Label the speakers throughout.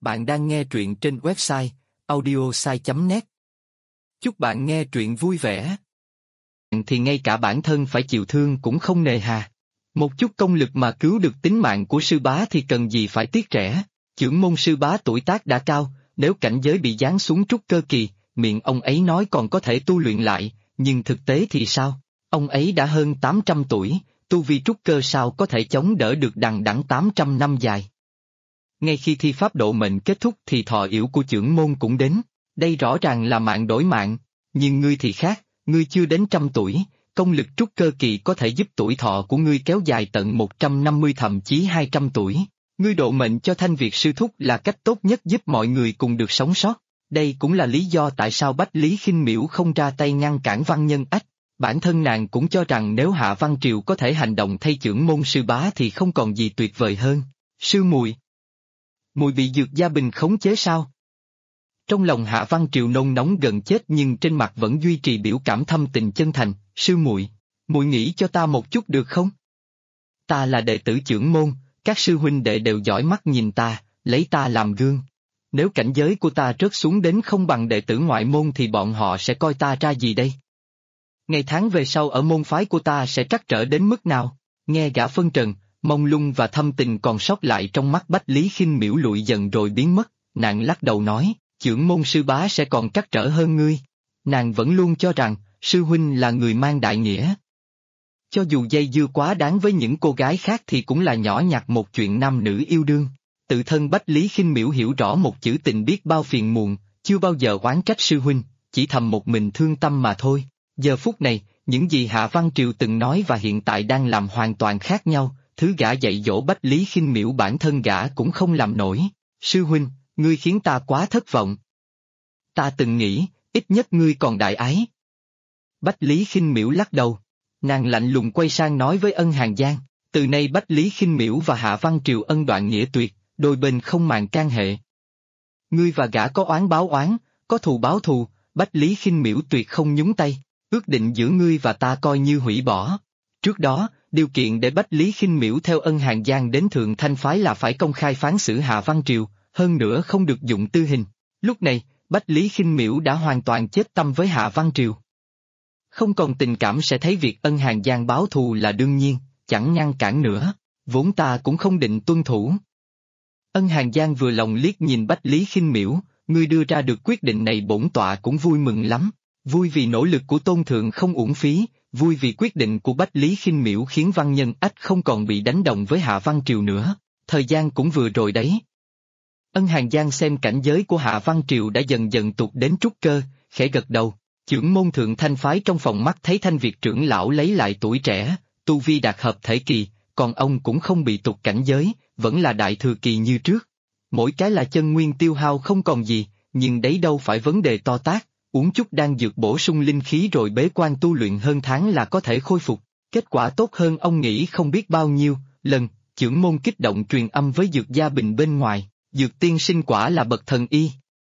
Speaker 1: Bạn đang nghe truyện trên website audiosai.net. Chúc bạn nghe truyện vui vẻ. Thì ngay cả bản thân phải chịu thương cũng không nề hà. Một chút công lực mà cứu được tính mạng của sư bá thì cần gì phải tiếc rẻ. Chưởng môn sư bá tuổi tác đã cao, nếu cảnh giới bị giáng xuống trúc cơ kỳ, miệng ông ấy nói còn có thể tu luyện lại, nhưng thực tế thì sao? Ông ấy đã hơn 800 tuổi, tu vi trúc cơ sao có thể chống đỡ được đằng đẵng 800 năm dài. Ngay khi thi pháp độ mệnh kết thúc thì thọ yểu của chưởng môn cũng đến, đây rõ ràng là mạng đổi mạng, nhưng ngươi thì khác, ngươi chưa đến 100 tuổi, công lực trúc cơ kỳ có thể giúp tuổi thọ của ngươi kéo dài tận 150 thậm chí 200 tuổi. Ngươi độ mệnh cho Thanh Việt sư thúc là cách tốt nhất giúp mọi người cùng được sống sót, đây cũng là lý do tại sao Bách Lý Khinh Miễu không ra tay ngăn cản Văn Nhân Ách. Bản thân nàng cũng cho rằng nếu Hạ Văn Triều có thể hành động thay chưởng môn sư bá thì không còn gì tuyệt vời hơn. Sư muội, muội bị Dược Gia Bình khống chế sao? Trong lòng Hạ Văn Triều nôn nóng gần chết nhưng trên mặt vẫn duy trì biểu cảm thâm tình chân thành. Sư muội, muội nghĩ cho ta một chút được không? Ta là đệ tử chưởng môn, các sư huynh đệ đều giỏi mắt nhìn ta, lấy ta làm gương. Nếu cảnh giới của ta rớt xuống đến không bằng đệ tử ngoại môn thì bọn họ sẽ coi ta ra gì đây? Ngày tháng về sau ở môn phái của ta sẽ trắc trở đến mức nào? Nghe gã phân trần, mông lung và thâm tình còn sót lại trong mắt Bách Lý Khinh Miễu lụi dần rồi biến mất, nàng lắc đầu nói, chưởng môn sư bá sẽ còn trắc trở hơn ngươi. Nàng vẫn luôn cho rằng, sư huynh là người mang đại nghĩa. Cho dù dây dưa quá đáng với những cô gái khác thì cũng là nhỏ nhặt một chuyện nam nữ yêu đương. Tự thân Bách Lý Khinh Miễu hiểu rõ một chữ tình biết bao phiền muộn, chưa bao giờ oán trách sư huynh, chỉ thầm một mình thương tâm mà thôi. Giờ phút này, những gì Hạ Văn Triều từng nói và hiện tại đang làm hoàn toàn khác nhau, thứ gã dạy dỗ Bách Lý Khinh Miễu bản thân gã cũng không làm nổi. Sư huynh, ngươi khiến ta quá thất vọng. Ta từng nghĩ, ít nhất ngươi còn đại ái. Bách Lý Khinh Miễu lắc đầu. Nàng lạnh lùng quay sang nói với Ân Hàn Giang, từ nay Bách Lý Khinh Miễu và Hạ Văn Triều ân đoạn nghĩa tuyệt, đôi bên không màng can hệ. Ngươi và gã có oán báo oán, có thù báo thù, Bách Lý Khinh Miễu tuyệt không nhúng tay, ước định giữa ngươi và ta coi như hủy bỏ. Trước đó, điều kiện để Bách Lý Khinh Miễu theo Ân Hàn Giang đến Thượng Thanh Phái là phải công khai phán xử Hạ Văn Triều, hơn nữa không được dụng tư hình. Lúc này, Bách Lý Khinh Miễu đã hoàn toàn chết tâm với Hạ Văn Triều. Không còn tình cảm sẽ thấy việc Ân Hàn Giang báo thù là đương nhiên, chẳng ngăn cản nữa, vốn ta cũng không định tuân thủ. Ân Hàn Giang vừa lòng liếc nhìn Bách Lý Khinh Miễu, ngươi đưa ra được quyết định này bổn tọa cũng vui mừng lắm, vui vì nỗ lực của tôn thượng không uổng phí, vui vì quyết định của Bách Lý Khinh Miễu khiến Văn Nhân Ách không còn bị đánh đồng với Hạ Văn Triều nữa, thời gian cũng vừa rồi đấy. Ân Hàn Giang xem cảnh giới của Hạ Văn Triều đã dần dần tụt đến trúc cơ, khẽ gật đầu. Chưởng môn Thượng Thanh Phái trong phòng mắt thấy Thanh Việt trưởng lão lấy lại tuổi trẻ, tu vi đạt hợp thể kỳ, còn ông cũng không bị tụt cảnh giới, vẫn là đại thừa kỳ như trước. Mỗi cái là chân nguyên tiêu hao không còn gì, nhưng đấy đâu phải vấn đề to tát, uống chút đan dược bổ sung linh khí rồi bế quan tu luyện hơn tháng là có thể khôi phục. Kết quả tốt hơn ông nghĩ không biết bao nhiêu lần. Chưởng môn kích động truyền âm với Dược Gia Bình bên ngoài, Dược tiên sinh quả là bậc thần y.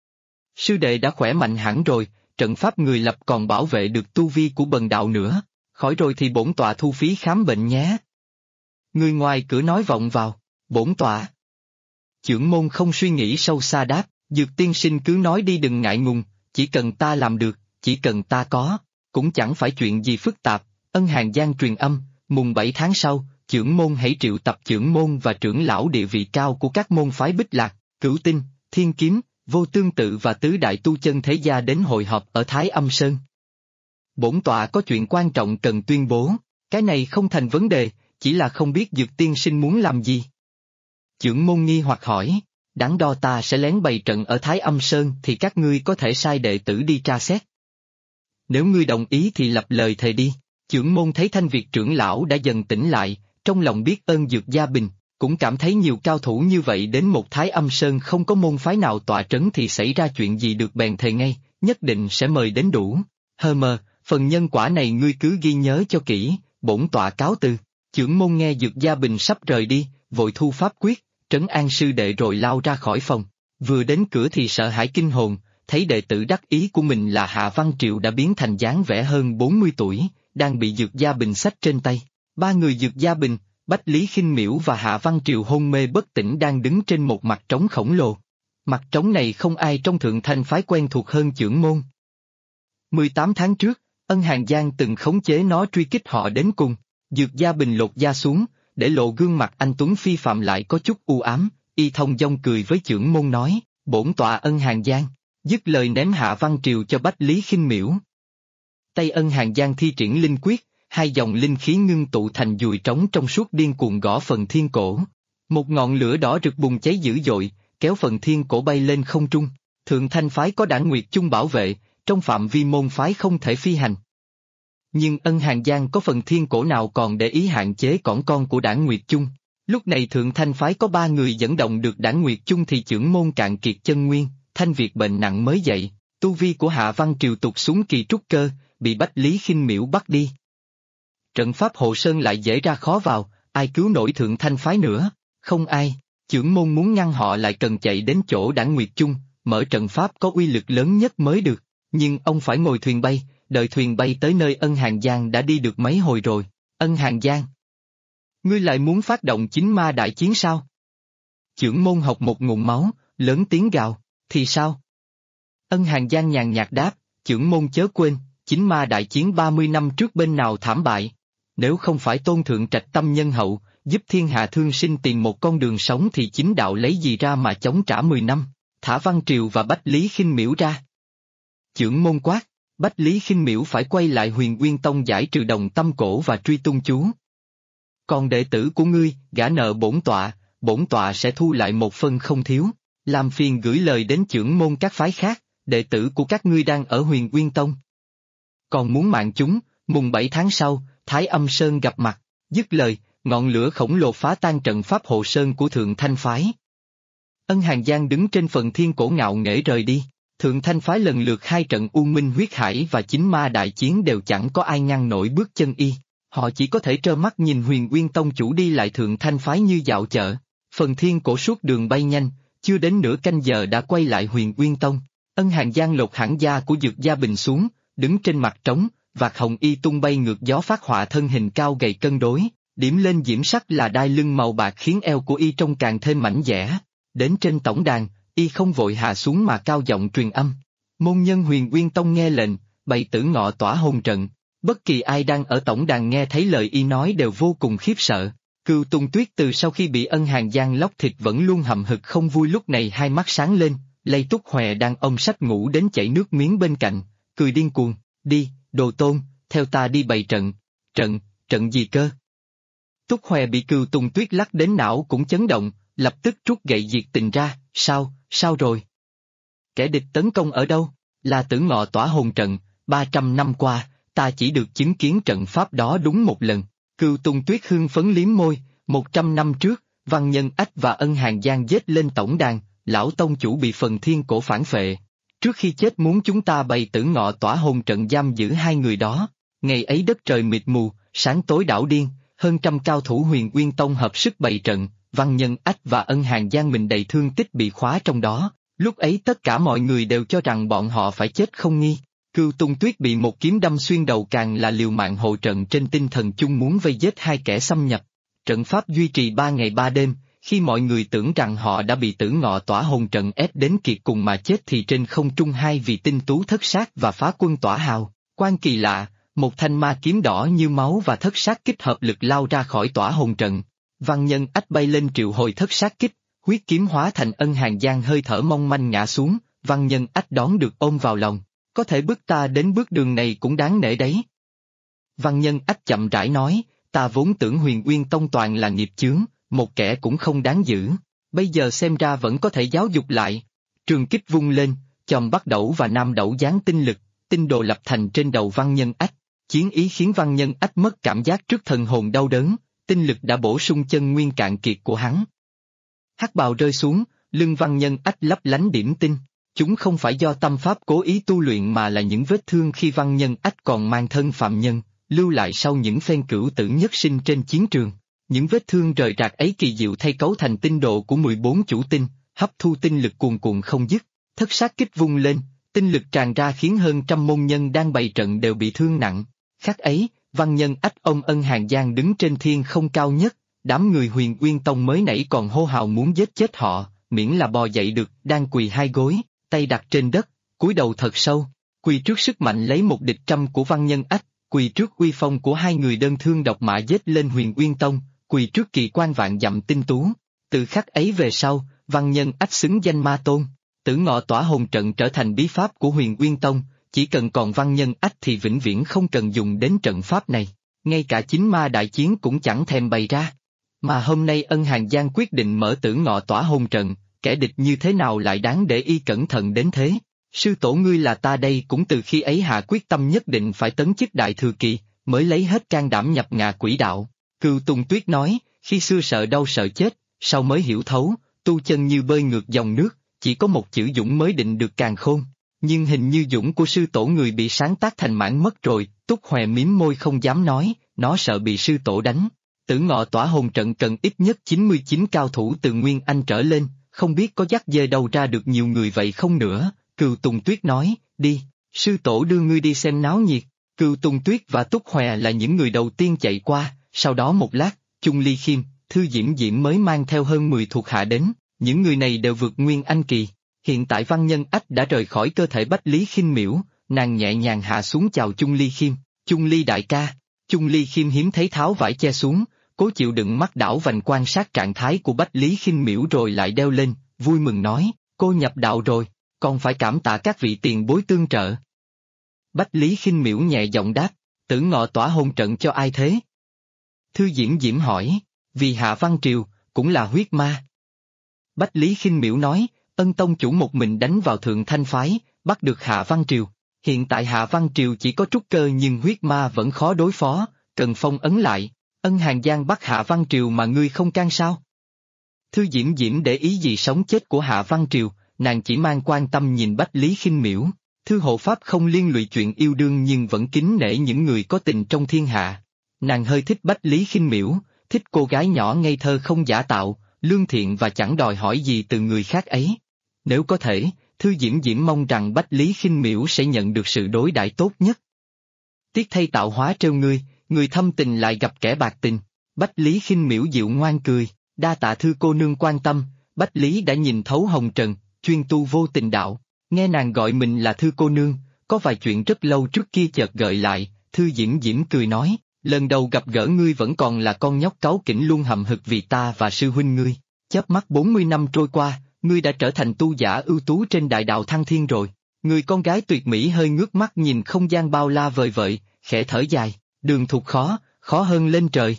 Speaker 1: Sư đệ đã khỏe mạnh hẳn rồi. Trận pháp người lập còn bảo vệ được tu vi của bần đạo nữa, khỏi rồi thì bổn tọa thu phí khám bệnh nhé. Người ngoài cửa nói vọng vào, bổn tọa. Chưởng môn không suy nghĩ sâu xa đáp, Dược tiên sinh cứ nói đi đừng ngại ngùng, chỉ cần ta làm được, chỉ cần ta có, cũng chẳng phải chuyện gì phức tạp. Ân Hàn Giang truyền âm, mùng 7 tháng sau, chưởng môn hãy triệu tập chưởng môn và trưởng lão địa vị cao của các môn phái Bích Lạc, Cửu Tinh, Thiên Kiếm, Vô Tương Tự và tứ đại tu chân thế gia đến hội họp ở Thái Âm Sơn. Bổn tọa có chuyện quan trọng cần tuyên bố, cái này không thành vấn đề, chỉ là không biết Dược tiên sinh muốn làm gì. Chưởng môn nghi hoặc hỏi, đắn đo ta sẽ lén bày trận ở Thái Âm Sơn thì các ngươi có thể sai đệ tử đi tra xét. Nếu ngươi đồng ý thì lập lời thề đi. Chưởng môn thấy Thanh Việt trưởng lão đã dần tỉnh lại, trong lòng biết ơn Dược Gia Bình. Cũng cảm thấy nhiều cao thủ như vậy đến một Thái Âm Sơn không có môn phái nào tọa trấn thì xảy ra chuyện gì được bèn thề ngay, nhất định sẽ mời đến đủ. Phần nhân quả này ngươi cứ ghi nhớ cho kỹ, bổn tọa cáo từ. Chưởng môn nghe Dược Gia Bình sắp rời đi, vội thu pháp quyết, trấn an sư đệ rồi lao ra khỏi phòng. Vừa đến cửa thì sợ hãi kinh hồn, thấy đệ tử đắc ý của mình là Hạ Văn Triều đã biến thành dáng vẻ hơn 40 tuổi, đang bị Dược Gia Bình xách trên tay. Ba người Dược Gia Bình, Bách Lý Khinh Miễu và Hạ Văn Triều hôn mê bất tỉnh đang đứng trên một mặt trống khổng lồ. Mặt trống này không ai trong Thượng Thanh phái quen thuộc hơn chưởng môn. 18 tháng trước, Ân Hàn Giang từng khống chế nó truy kích họ đến cùng. Dược Gia Bình lột da xuống, để lộ gương mặt anh tuấn phi phàm lại có chút u ám, y thông dong cười với chưởng môn nói, bổn tọa Ân Hàn Giang, dứt lời ném Hạ Văn Triều cho Bách Lý Khinh Miễu. Tay Ân Hàn Giang thi triển linh quyết, hai dòng linh khí ngưng tụ thành dùi trống trong suốt điên cuồng gõ phần thiên cổ. Một ngọn lửa đỏ rực bùng cháy dữ dội, kéo phần thiên cổ bay lên không trung. Thượng Thanh phái có Đảng Nguyệt Chung bảo vệ, trong phạm vi môn phái không thể phi hành. Nhưng Ân Hàn Giang có phần thiên cổ nào còn để ý hạn chế cỏn con của Đảng Nguyệt Chung. Lúc này Thượng Thanh phái có 3 người dẫn động được Đảng Nguyệt Chung thì chưởng môn cạn kiệt chân nguyên, Thanh Việt bệnh nặng mới dậy, tu vi của Hạ Văn Triều tụt xuống kỳ trúc cơ, bị Bách Lý Khinh Miễu bắt đi. Trận pháp Hộ Sơn lại dễ ra khó vào, ai cứu nổi Thượng Thanh phái nữa, không ai. Chưởng môn muốn ngăn họ lại cần chạy đến chỗ Đảng Nguyệt Chung, mở trận pháp có uy lực lớn nhất mới được, nhưng ông phải ngồi thuyền bay, đợi thuyền bay tới nơi Ân Hàn Giang đã đi được mấy hồi rồi. Ân Hàn Giang, ngươi lại muốn phát động chính ma đại chiến sao? Chưởng môn học một ngụm máu, lớn tiếng gào, thì sao? Ân Hàn Giang nhàn nhạt đáp, chưởng môn chớ quên, chính ma đại chiến 30 năm trước bên nào thảm bại. Nếu không phải Tôn Thượng Trạch tâm nhân hậu, giúp thiên hạ thương sinh tìm một con đường sống thì chính đạo lấy gì ra mà chống trả 10 năm, thả Văn Triều và Bách Lý Khinh Miễu ra. Chưởng môn quát, Bách Lý Khinh Miễu phải quay lại Huyền Nguyên Tông giải trừ đồng tâm cổ và truy tung chú. Còn đệ tử của ngươi, gả nợ bổn tọa sẽ thu lại 1 phân không thiếu, làm phiền gửi lời đến chưởng môn các phái khác, đệ tử của các ngươi đang ở Huyền Nguyên Tông. Còn muốn mạng chúng, mùng 7 tháng sau, Thái Âm Sơn gặp mặt, dứt lời, ngọn lửa khổng lồ phá tan trận pháp Hộ Sơn của Thượng Thanh phái. Ân Hàn Giang đứng trên phần thiên cổ ngạo nghễ rời đi, Thượng Thanh phái lần lượt 2 trận U Minh huyết hải và chính ma đại chiến đều chẳng có ai ngăn nổi bước chân y, họ chỉ có thể trơ mắt nhìn Huyền Nguyên Tông chủ đi lại Thượng Thanh phái như dạo chợ, phần thiên cổ suốt đường bay nhanh, chưa đến nửa canh giờ đã quay lại Huyền Nguyên Tông. Ân Hàn Giang lột hẳn da của Dược Gia Bình xuống, đứng trên mặt trống, vạt hồng y tung bay ngược gió phát họa thân hình cao gầy cân đối, điểm lên diễm sắc là đai lưng màu bạc khiến eo của y trông càng thêm mảnh dẻ. Đến trên tổng đàn, y không vội hạ xuống mà cao giọng truyền âm. Môn nhân Huyền Nguyên Tông nghe lệnh, bày tử ngọ tỏa hồn trận. Bất kỳ ai đang ở tổng đàn nghe thấy lời y nói đều vô cùng khiếp sợ. Cừu Tùng Tuyết từ sau khi bị Ân Hàn Giang lóc thịt vẫn luôn hậm hực không vui, lúc này hai mắt sáng lên, Lây Túc Hòe đang ôm sách ngủ đến chảy nước miếng bên cạnh, cười điên cuồng, đi, đồ tôn, theo ta đi bày trận. Trận gì cơ? Túc Hòe bị Cừu Tùng Tuyết lắc đến não cũng chấn động, lập tức rút gậy diệt tình ra, sao rồi? Kẻ địch tấn công ở đâu? Là tử ngọ tỏa hồn trận, 300 năm qua, ta chỉ được chứng kiến trận pháp đó đúng 1 lần. Cừu Tùng Tuyết hưng phấn liếm môi, 100 năm trước, Văn Nhân Ách và Ân Hàn Giang giết lên tổng đàn, lão tông chủ bị phần thiên cổ phản phệ. Trước khi chết muốn chúng ta bày tử ngọ tỏa hồn trận giam giữ 2 người đó. Ngày ấy đất trời mịt mù, sáng tối đảo điên, hơn trăm cao thủ Huyền Nguyên Tông hợp sức bày trận, Văn Nhân Ách và Ân Hàn Giang mình đầy thương tích bị khóa trong đó. Lúc ấy tất cả mọi người đều cho rằng bọn họ phải chết không nghi. Cừu Tùng Tuyết bị một kiếm đâm xuyên đầu càng là liều mạng hộ trận trên tinh thần chung muốn vây giết 2 kẻ xâm nhập. Trận pháp duy trì 3 ngày 3 đêm, khi mọi người tưởng rằng họ đã bị tử ngọ tỏa hồn trận ép đến kiệt cùng mà chết thì trên không trung 2 vị tinh tú thất sát và phá quân tỏa hào. Quan kỳ lạ, một thanh ma kiếm đỏ như máu và thất sát kích hợp lực lao ra khỏi tỏa hồn trận. Văn Nhân Ách bay lên triệu hồi thất sát kích, huyết kiếm hóa thành Ân Hàn Giang hơi thở mong manh ngã xuống, Văn Nhân Ách đón được ôm vào lòng. Có thể bước ta đến bước đường này cũng đáng nể đấy. Văn Nhân Ách chậm rãi nói, ta vốn tưởng Huyền Nguyên Tông toàn là nghiệp chướng, một kẻ cũng không đáng giữ, bây giờ xem ra vẫn có thể giáo dục lại. Trường kích vung lên, chòm Bắc Đẩu và Nam Đẩu giáng tinh lực, tinh đồ lập thành trên đầu Văn Nhân Ách. Chiến ý khiến Văn Nhân Ách mất cảm giác trước thần hồn đau đớn, tinh lực đã bổ sung chân nguyên cạn kiệt của hắn. Hắc bào rơi xuống, lưng Văn Nhân Ách lấp lánh điểm tinh. Chúng không phải do tâm pháp cố ý tu luyện mà là những vết thương khi Văn Nhân Ách còn mang thân phạm nhân, lưu lại sau những phen cửu tử nhất sinh trên chiến trường. Những vết thương rời rạc ấy kỳ diệu thay cấu thành tinh độ của 14 chủ tinh, hấp thu tinh lực cuồn cuộn không dứt. Thất sát kích vung lên, tinh lực tràn ra khiến hơn trăm môn nhân đang bày trận đều bị thương nặng. Khắc ấy, Văn Nhân Ách ông Ân Hàn Giang đứng trên thiên không cao nhất, đám người Huyền Nguyên Tông mới nãy còn hô hào muốn giết chết họ, miễn là bò dậy được, đang quỳ hai gối, tay đặt trên đất, cúi đầu thật sâu, quỳ trước sức mạnh lấy một địch trăm của Văn Nhân Ách, quỳ trước uy phong của hai người đơn thương độc mã giết lên Huyền Uyên Tông, quỳ trước kỳ quan vạn dặm tinh tú. Từ khắc ấy về sau, Văn Nhân Ách xứng danh ma tôn, Tử Ngọ Tỏa Hồn Trận trở thành bí pháp của Huyền Uyên Tông, chỉ cần còn Văn Nhân Ách thì vĩnh viễn không cần dùng đến trận pháp này, ngay cả chính ma đại chiến cũng chẳng thèm bày ra. Mà hôm nay Ân Hàn Giang quyết định mở Tử Ngọ Tỏa Hồn Trận, kẻ địch như thế nào lại đáng để y cẩn thận đến thế? Sư tổ ngươi là ta đây cũng từ khi ấy hạ quyết tâm nhất định phải tấn chức đại thừa kỳ, mới lấy hết can đảm nhập ngạ quỷ đạo. Cừu Tùng Tuyết nói, khi xưa sợ đau sợ chết, sau mới hiểu thấu, tu chân như bơi ngược dòng nước, chỉ có một chữ dũng mới định được càn khôn. Nhưng hình như dũng của sư tổ người bị sáng tác thành mãn mất rồi, Túc Hòe mím môi không dám nói, nó sợ bị sư tổ đánh. Tử Ngọ Tỏa Hồn Trận cần ít nhất 99 cao thủ từ Nguyên Anh trở lên, không biết có dắt dê đâu ra được nhiều người vậy không nữa. Cừu Tùng Tuyết nói, đi, sư tổ đưa ngươi đi xem náo nhiệt. Cừu Tùng Tuyết và Túc Hòe là những người đầu tiên chạy qua, sau đó một lát, Chung Ly Khiêm, Thư Diễm Diễm mới mang theo hơn 10 thuộc hạ đến, những người này đều vượt Nguyên Anh kỳ. Hiện tại Văn Nhân Ách đã rời khỏi cơ thể Bách Lý Khinh Miễu, nàng nhẹ nhàng hạ xuống chào Chung Ly Khiêm, Chung Ly đại ca. Chung Ly Khiêm hiếm thấy tháo vải che xuống, cố chịu đựng mắt đảo vành quan sát trạng thái của Bách Lý Khinh Miễu rồi lại đeo lên, vui mừng nói, cô nhập đạo rồi, còn phải cảm tạ các vị tiền bối tương trợ. Bách Lý Khinh Miễu nhẹ giọng đáp, Tử Ngọ Tỏa Hồn Trận cho ai thế? Thư Diễm Diễm hỏi, vì Hạ Văn Triều, cũng là huyết ma. Bách Lý Khinh Miễu nói, Ân tông chủ một mình đánh vào Thượng Thanh phái, bắt được Hạ Văn Triều. Hiện tại Hạ Văn Triều chỉ có trúc cơ nhưng huyết ma vẫn khó đối phó, cần phong ấn lại. Ân Hàn Giang bắt Hạ Văn Triều mà ngươi không can sao? Thư Diễm Diễm để ý gì sống chết của Hạ Văn Triều, nàng chỉ mang quan tâm nhìn Bách Lý Khinh Miễu. Thư hộ pháp không liên lụy chuyện yêu đương nhưng vẫn kính nể những người có tình trong thiên hạ. Nàng hơi thích Bách Lý Khinh Miễu, thích cô gái nhỏ ngây thơ không giả tạo, lương thiện và chẳng đòi hỏi gì từ người khác ấy. Nếu có thể, Thư Diễm Diễm mong rằng Bách Lý Khinh Miễu sẽ nhận được sự đối đãi tốt nhất. Tiếc thay tạo hóa trêu ngươi, người thâm tình lại gặp kẻ bạc tình. Bách Lý Khinh Miễu dịu ngoan cười, đa tạ Thư cô nương quan tâm. Bách Lý đã nhìn thấu hồng trần, chuyên tu vô tình đạo. Nghe nàng gọi mình là Thư cô nương, có vài chuyện rất lâu trước kia chợt gợi lại. Thư Diễm Diễm cười nói, lần đầu gặp gỡ ngươi vẫn còn là con nhóc cáu kỉnh luôn hậm hực vì ta và sư huynh ngươi. Chớp mắt 40 năm trôi qua, ngươi đã trở thành tu giả ưu tú trên đại đạo Thăng Thiên rồi. Người con gái tuyệt mỹ hơi ngước mắt nhìn không gian bao la vời vợi, khẽ thở dài, Đường Thục khó, khó hơn lên trời.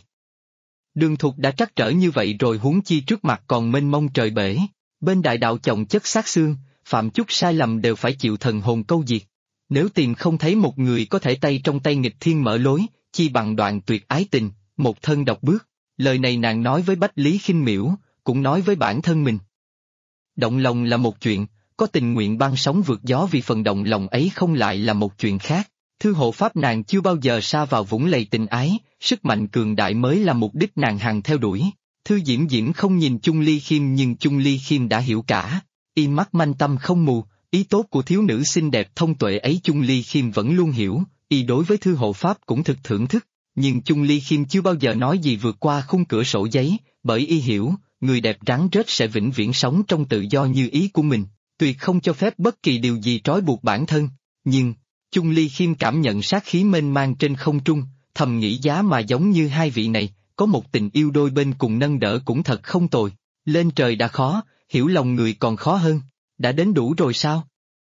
Speaker 1: Đường Thục đã trắc trở như vậy rồi huống chi trước mặt còn mênh mông trời bể. Bên đại đạo chồng chất xác xương, phạm chút sai lầm đều phải chịu thần hồn câu diệt. Nếu tìm không thấy một người có thể tay trong tay nghịch thiên mở lối, chi bằng đoạn tuyệt ái tình, một thân độc bước. Lời này nàng nói với Bách Lý Khinh Miễu, cũng nói với bản thân mình. Động lòng là một chuyện, có tình nguyện băng sóng vượt gió vì phần động lòng ấy không lại là một chuyện khác. Thư hộ pháp nàng chưa bao giờ sa vào vũng lầy tình ái, sức mạnh cường đại mới là mục đích nàng hằng theo đuổi. Thư Diễm Diễm không nhìn Chung Ly Khiêm nhưng Chung Ly Khiêm đã hiểu cả. Y mắt manh tâm không mù, ý tốt của thiếu nữ xinh đẹp thông tuệ ấy Chung Ly Khiêm vẫn luôn hiểu, y đối với Thư hộ pháp cũng thực thưởng thức. Nhưng Chung Ly Khiêm chưa bao giờ nói gì vượt qua khung cửa sổ giấy, bởi y hiểu, người đẹp rắn rết sẽ vĩnh viễn sống trong tự do như ý của mình, tuyệt không cho phép bất kỳ điều gì trói buộc bản thân. Nhưng, Chung Ly Khiêm cảm nhận sát khí mênh mang trên không trung, thầm nghĩ giá mà giống như hai vị này, có một tình yêu đôi bên cùng nâng đỡ cũng thật không tồi. Lên trời đã khó, hiểu lòng người còn khó hơn. Đã đến đủ rồi sao?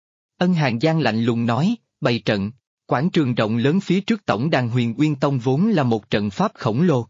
Speaker 1: Ân Hàn Giang lạnh lùng nói, bày trận. Quảng trường rộng lớn phía trước tổng đàn Huyền Uyên Tông vốn là một trận pháp khổng lồ.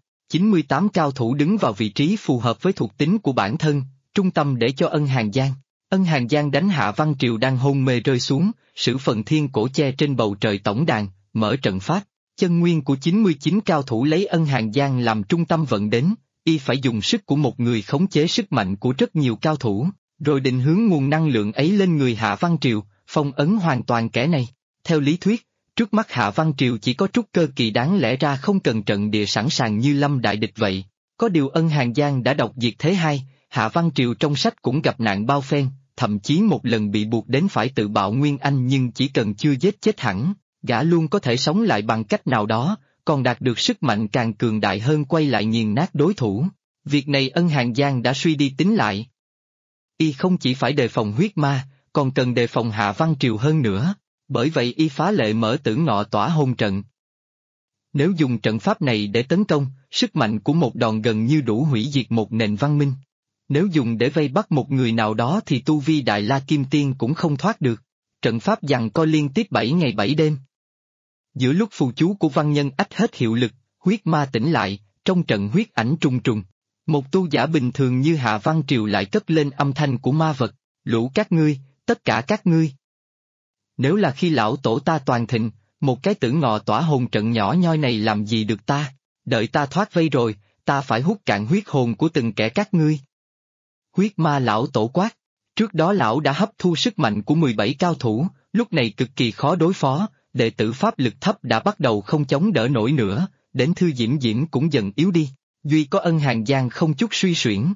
Speaker 1: 98 cao thủ đứng vào vị trí phù hợp với thuộc tính của bản thân, trung tâm để cho Ân Hàn Giang. Ân Hàn Giang đánh Hạ Văn Triều đang hôn mê rơi xuống, sử phần thiên cổ che trên bầu trời tổng đàn, mở trận pháp. Chân nguyên của 99 cao thủ lấy Ân Hàn Giang làm trung tâm vận đến, y phải dùng sức của một người khống chế sức mạnh của rất nhiều cao thủ, rồi định hướng nguồn năng lượng ấy lên người Hạ Văn Triều, phong ấn hoàn toàn kẻ này. Theo lý thuyết, trước mắt Hạ Văn Triều chỉ có trúc cơ kỳ đáng lẽ ra không cần trận địa sẵn sàng như Lâm đại địch vậy. Có điều Ân Hàn Giang đã đọc diệt thế hai, Hạ Văn Triều trong sách cũng gặp nạn bao phen, thậm chí một lần bị buộc đến phải tự bạo Nguyên Anh nhưng chỉ cần chưa giết chết hẳn, gã luôn có thể sống lại bằng cách nào đó, còn đạt được sức mạnh càng cường đại hơn quay lại nghiền nát đối thủ. Việc này Ân Hàn Giang đã suy đi tính lại. Y không chỉ phải đề phòng huyết ma, còn cần đề phòng Hạ Văn Triều hơn nữa, bởi vậy y phá lệ mở Tử Ngọ Tỏa Hồn trận. Nếu dùng trận pháp này để tấn công, sức mạnh của một đòn gần như đủ hủy diệt một nền văn minh. Nếu dùng để vây bắt một người nào đó thì tu vi Đại La Kim Tiên cũng không thoát được. Trận pháp giằng co liên tiếp 7 ngày 7 đêm. Giữa lúc phù chú của Văn Nhân Ách hết hiệu lực, huyết ma tỉnh lại, trong trận huyết ảnh trùng trùng. Một tu giả bình thường như Hạ Văn Triều lại cất lên âm thanh của ma vật, lũ các ngươi, tất cả các ngươi. Nếu là khi lão tổ ta toàn thịnh, một cái Tử Ngọ Tỏa Hồn trận nhỏ nhoi này làm gì được ta, đợi ta thoát vây rồi, ta phải hút cạn huyết hồn của từng kẻ các ngươi. Huyết ma lão tổ quát, trước đó lão đã hấp thu sức mạnh của 17 cao thủ, lúc này cực kỳ khó đối phó, đệ tử pháp lực thấp đã bắt đầu không chống đỡ nổi nữa, đến Thư Diễm Diễm cũng dần yếu đi, duy có Ân Hàn Giang không chút suy xuyển.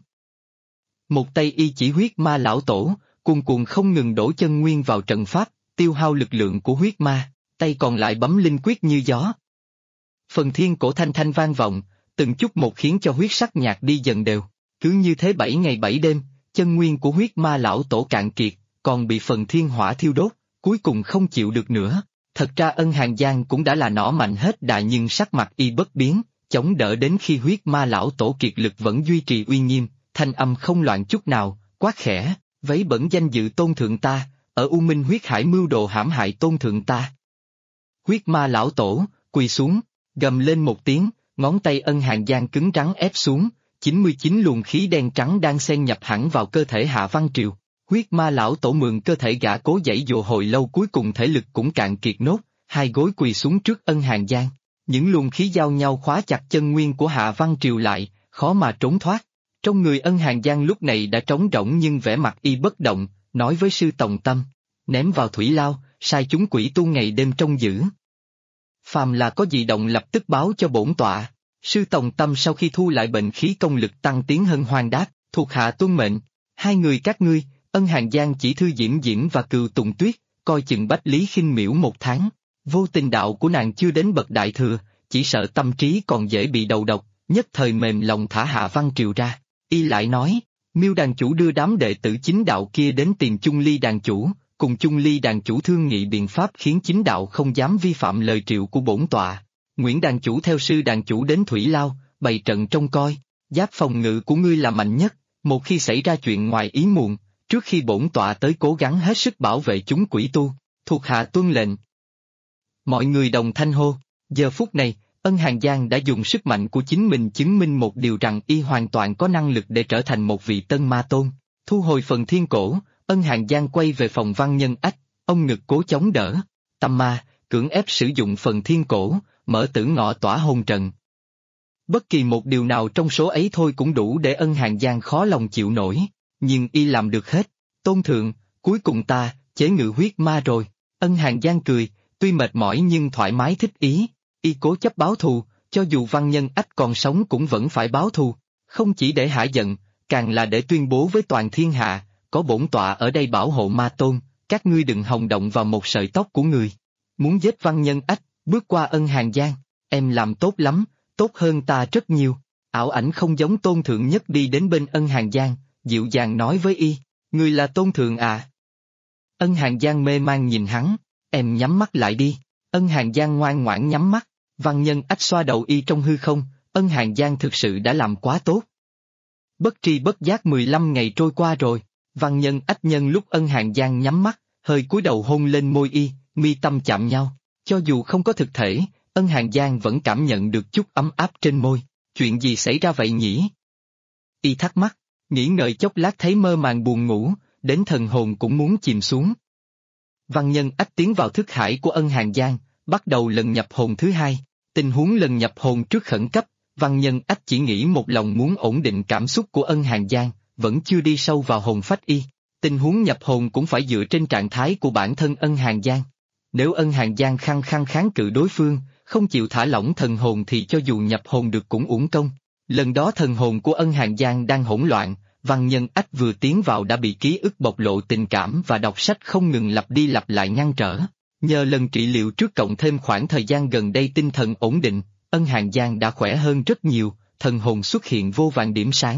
Speaker 1: Một tay y chỉ huyết ma lão tổ, cuồn cuộn không ngừng đổ chân nguyên vào trận pháp, tiêu hao lực lượng của huyết ma, tay còn lại bấm linh quyết như gió. Phần thiên cổ thanh thanh vang vọng, từng chút một khiến cho huyết sắc nhạt đi dần đều, cứ như thế 7 ngày 7 đêm, chân nguyên của huyết ma lão tổ cạn kiệt, còn bị phần thiên hỏa thiêu đốt, cuối cùng không chịu được nữa. Thật ra Ân Hàn Giang cũng đã là nỏ mạnh hết đà nhưng sắc mặt y bất biến, chống đỡ đến khi huyết ma lão tổ kiệt lực vẫn duy trì uy nghiêm, thanh âm không loạn chút nào, quát khẽ, vấy bẩn danh dự tôn thượng ta, ở U Minh huyết hải mưu đồ hãm hại tôn thượng ta. Huyết ma lão tổ, quỳ xuống, gầm lên một tiếng, ngón tay Ân Hàn Giang cứng rắn ép xuống, 99 luồng khí đen trắng đang xen nhập hẳn vào cơ thể Hạ Văn Triều. Huyết ma lão tổ mượn cơ thể gã cố giãy dụa hồi lâu cuối cùng thể lực cũng cạn kiệt nốt, hai gối quỳ xuống trước Ân Hàn Giang. Những luồng khí giao nhau khóa chặt chân nguyên của Hạ Văn Triều lại, khó mà trốn thoát. Trong người Ân Hàn Giang lúc này đã trống rỗng nhưng vẻ mặt y bất động, nói với sư Tòng Tâm, ném vào thủy lao, sai chúng quỷ tu ngày đêm trông giữ. Phàm là có dị động lập tức báo cho bổn tọa. Sư Tòng Tâm sau khi thu lại bệnh khí công lực tăng tiến hân hoan đáp, thuộc hạ tuân mệnh. Hai người các ngươi, Ân Hàn Giang chỉ Thư Diễm Diễm và Cừu Tùng Tuyết, coi chừng Bách Lý Khinh Miễu 1 tháng. Vô tình đạo của nàng chưa đến bậc đại thừa, chỉ sợ tâm trí còn dễ bị đầu độc, nhất thời mềm lòng thả Hạ Văn Triều ra. Y lại nói, Miêu đàn chủ đưa đám đệ tử chính đạo kia đến tìm Chung Ly đàn chủ, cùng Chung Ly đàn chủ thương nghị biện pháp khiến chính đạo không dám vi phạm lời triệu của bổn tọa. Nguyễn đàn chủ theo sư đàn chủ đến Thủy Lao, bày trận trông coi, giáp phòng ngự của ngươi là mạnh nhất, một khi xảy ra chuyện ngoài ý muốn, trước khi bổn tọa tới cố gắng hết sức bảo vệ chúng quỷ tu, thuộc hạ tuân lệnh. Mọi người đồng thanh hô, giờ phút này, Ân Hàn Giang đã dùng sức mạnh của chính mình chứng minh một điều rằng y hoàn toàn có năng lực để trở thành một vị tân ma tôn. Thu hồi phần thiên cổ, Ân Hàn Giang quay về phòng Văn Nhân Ách, ông ngực cố chống đỡ. Tâm ma, cưỡng ép sử dụng phần thiên cổ, mở Tử Ngọ Tỏa Hồn trận. Bất kỳ một điều nào trong số ấy thôi cũng đủ để Ân Hàn Giang khó lòng chịu nổi, nhưng y làm được hết. Tôn thượng, cuối cùng ta, chế ngự huyết ma rồi. Ân Hàn Giang cười, tuy mệt mỏi nhưng thoải mái thích ý. Y cố chấp báo thù, cho dù Văn Nhân Ách còn sống cũng vẫn phải báo thù, không chỉ để hả giận, càng là để tuyên bố với toàn thiên hạ, có bổn tọa ở đây bảo hộ ma tôn, các ngươi đừng hòng động vào một sợi tóc của người. Muốn giết Văn Nhân Ách, bước qua Ân Hàn Giang, em làm tốt lắm, tốt hơn ta rất nhiều. Ảo ảnh không giống tôn thượng nhất đi đến bên Ân Hàn Giang, dịu dàng nói với y, ngươi là tôn thượng à? Ân Hàn Giang mê man nhìn hắn, em nhắm mắt lại đi. Ân Hàn Giang ngoan ngoãn nhắm mắt, Văn Nhân Ách xoa đầu y trong hư không, Ân Hàn Giang thực sự đã làm quá tốt. Bất tri bất giác 15 ngày trôi qua rồi, Văn Nhân Ách nhân lúc Ân Hàn Giang nhắm mắt, hơi cúi đầu hôn lên môi y, mi tâm chạm nhau, cho dù không có thực thể, Ân Hàn Giang vẫn cảm nhận được chút ấm áp trên môi, chuyện gì xảy ra vậy nhỉ? Y thắc mắc, nghĩ ngợi chốc lát thấy mơ màng buồn ngủ, đến thần hồn cũng muốn chìm xuống. Văn Nhân Ách tiến vào thức hải của Ân Hàn Giang, bắt đầu lần nhập hồn thứ hai. Tình huống lần nhập hồn trước khẩn cấp, Văn Nhân Ách chỉ nghĩ một lòng muốn ổn định cảm xúc của Ân Hàn Giang, vẫn chưa đi sâu vào hồn phách y. Tình huống nhập hồn cũng phải dựa trên trạng thái của bản thân Ân Hàn Giang. Nếu Ân Hàn Giang khăng kháng cự đối phương, không chịu thả lỏng thần hồn thì cho dù nhập hồn được cũng uổng công. Lần đó thần hồn của Ân Hàn Giang đang hỗn loạn, Văn Nhân Ách vừa tiến vào đã bị ký ức bộc lộ tình cảm và đọc sách không ngừng lặp đi lặp lại ngăn trở. Nhờ lần trị liệu trước cộng thêm khoảng thời gian gần đây tinh thần ổn định, Ân Hàn Giang đã khỏe hơn rất nhiều, thần hồn xuất hiện vô vàn điểm sáng.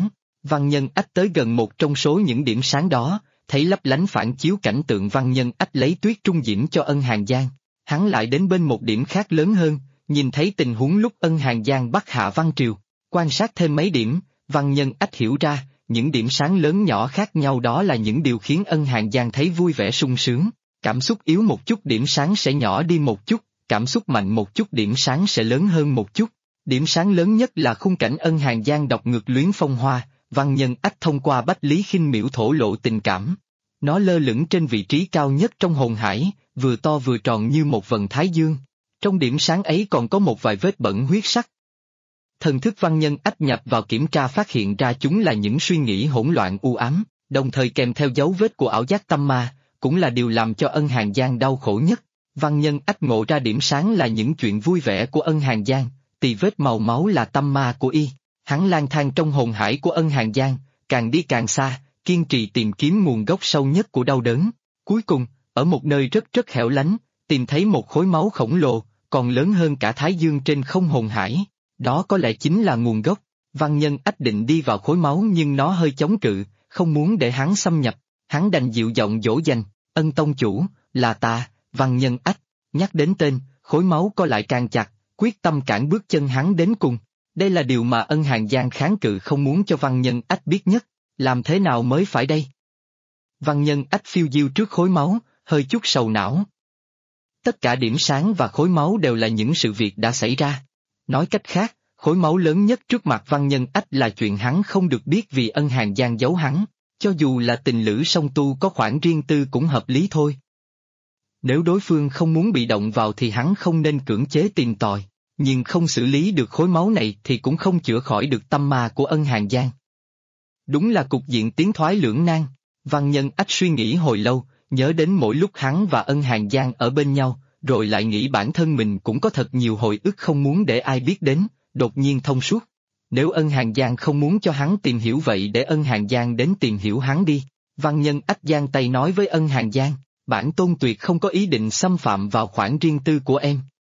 Speaker 1: Văn Nhân Ách tới gần một trong số những điểm sáng đó, thấy lấp lánh phản chiếu cảnh tượng Văn Nhân Ách lấy tuyết trung diễm cho Ân Hàng Giang. Hắn lại đến bên một điểm khác lớn hơn, nhìn thấy tình huống lúc Ân Hàng Giang bắt hạ Văn Triều. Quan sát thêm mấy điểm, Văn Nhân Ách hiểu ra, những điểm sáng lớn nhỏ khác nhau đó là những điều khiến Ân Hàng Giang thấy vui vẻ sung sướng. Cảm xúc yếu một chút điểm sáng sẽ nhỏ đi một chút, cảm xúc mạnh một chút điểm sáng sẽ lớn hơn một chút. Điểm sáng lớn nhất là khung cảnh Ân Hàng Giang đọc ngược Luyến Phong Hoa, Văn Nhân Ách thông qua Bách Lý Khinh Miễu thổ lộ tình cảm. Nó lơ lửng trên vị trí cao nhất trong hồn hải, vừa to vừa tròn như một vầng thái dương. Trong điểm sáng ấy còn có một vài vết bẩn huyết sắc. Thần thức Văn Nhân Ách nhập vào kiểm tra phát hiện ra chúng là những suy nghĩ hỗn loạn u ám, đồng thời kèm theo dấu vết của ảo giác tâm ma, cũng là điều làm cho Ân Hàng Giang đau khổ nhất. Văn Nhân Ách ngộ ra điểm sáng là những chuyện vui vẻ của Ân Hàng Giang, tì vết màu máu là tâm ma của y. Hắn lang thang trong hồn hải của Ân Hàng Giang, càng đi càng xa, kiên trì tìm kiếm nguồn gốc sâu nhất của đau đớn. Cuối cùng, ở một nơi rất rất hẻo lánh, tìm thấy một khối máu khổng lồ, còn lớn hơn cả Thái Dương trên không hồn hải. Đó có lẽ chính là nguồn gốc. Văn Nhân Ách định đi vào khối máu nhưng nó hơi chống cự, không muốn để hắn xâm nhập. Hắn đành dịu giọng dỗ dành, Ân tông chủ, là ta, Văn Nhân Ách. Nhắc đến tên, khối máu co lại càng chặt, quyết tâm cản bước chân hắn đến cùng. Đây là điều mà Ân Hàng Giang kháng cự không muốn cho Văn Nhân Ách biết nhất. Làm thế nào mới phải đây? Văn Nhân Ách phiêu diêu trước khối máu, hơi chút sầu não. Tất cả điểm sáng và khối máu đều là những sự việc đã xảy ra. Nói cách khác, khối máu lớn nhất trước mặt Văn Nhân Ách là chuyện hắn không được biết vì Ân Hàng Giang giấu hắn, cho dù là tình lữ song tu có khoản riêng tư cũng hợp lý thôi. Nếu đối phương không muốn bị động vào thì hắn không nên cưỡng chế tìm tòi, nhưng không xử lý được khối máu này thì cũng không chữa khỏi được tâm ma của Ân Hàng Giang. Đúng là cục diện tiến thoái lưỡng nan. Văn Nhân Ách suy nghĩ hồi lâu, nhớ đến mỗi lúc hắn và Ân Hàng Giang ở bên nhau, rồi lại nghĩ bản thân mình cũng có thật nhiều hồi ức không muốn để ai biết đến, đột nhiên thông suốt. Nếu Ân Hàng Giang không muốn cho hắn tìm hiểu vậy để Ân Hàng Giang đến tìm hiểu hắn đi. Văn Nhân Ách giang tay nói với Ân Hàng Giang, bản tôn tuyệt không có ý định xâm phạm vào khoản riêng tư của em.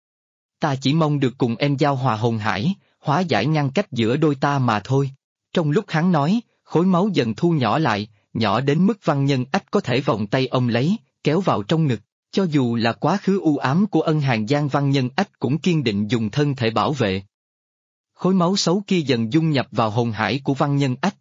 Speaker 1: Ta chỉ mong được cùng em giao hòa hồn hải, hóa giải ngăn cách giữa đôi ta mà thôi. Trong lúc hắn nói, khối máu dần thu nhỏ lại, nhỏ đến mức Văn Nhân Ách có thể vòng tay ôm lấy, kéo vào trong ngực. Cho dù là quá khứ u ám của Ân Hàng Giang, Văn Nhân Ách cũng kiên định dùng thân thể bảo vệ. Khối máu xấu kia dần dung nhập vào hồn hải của Văn Nhân Ách.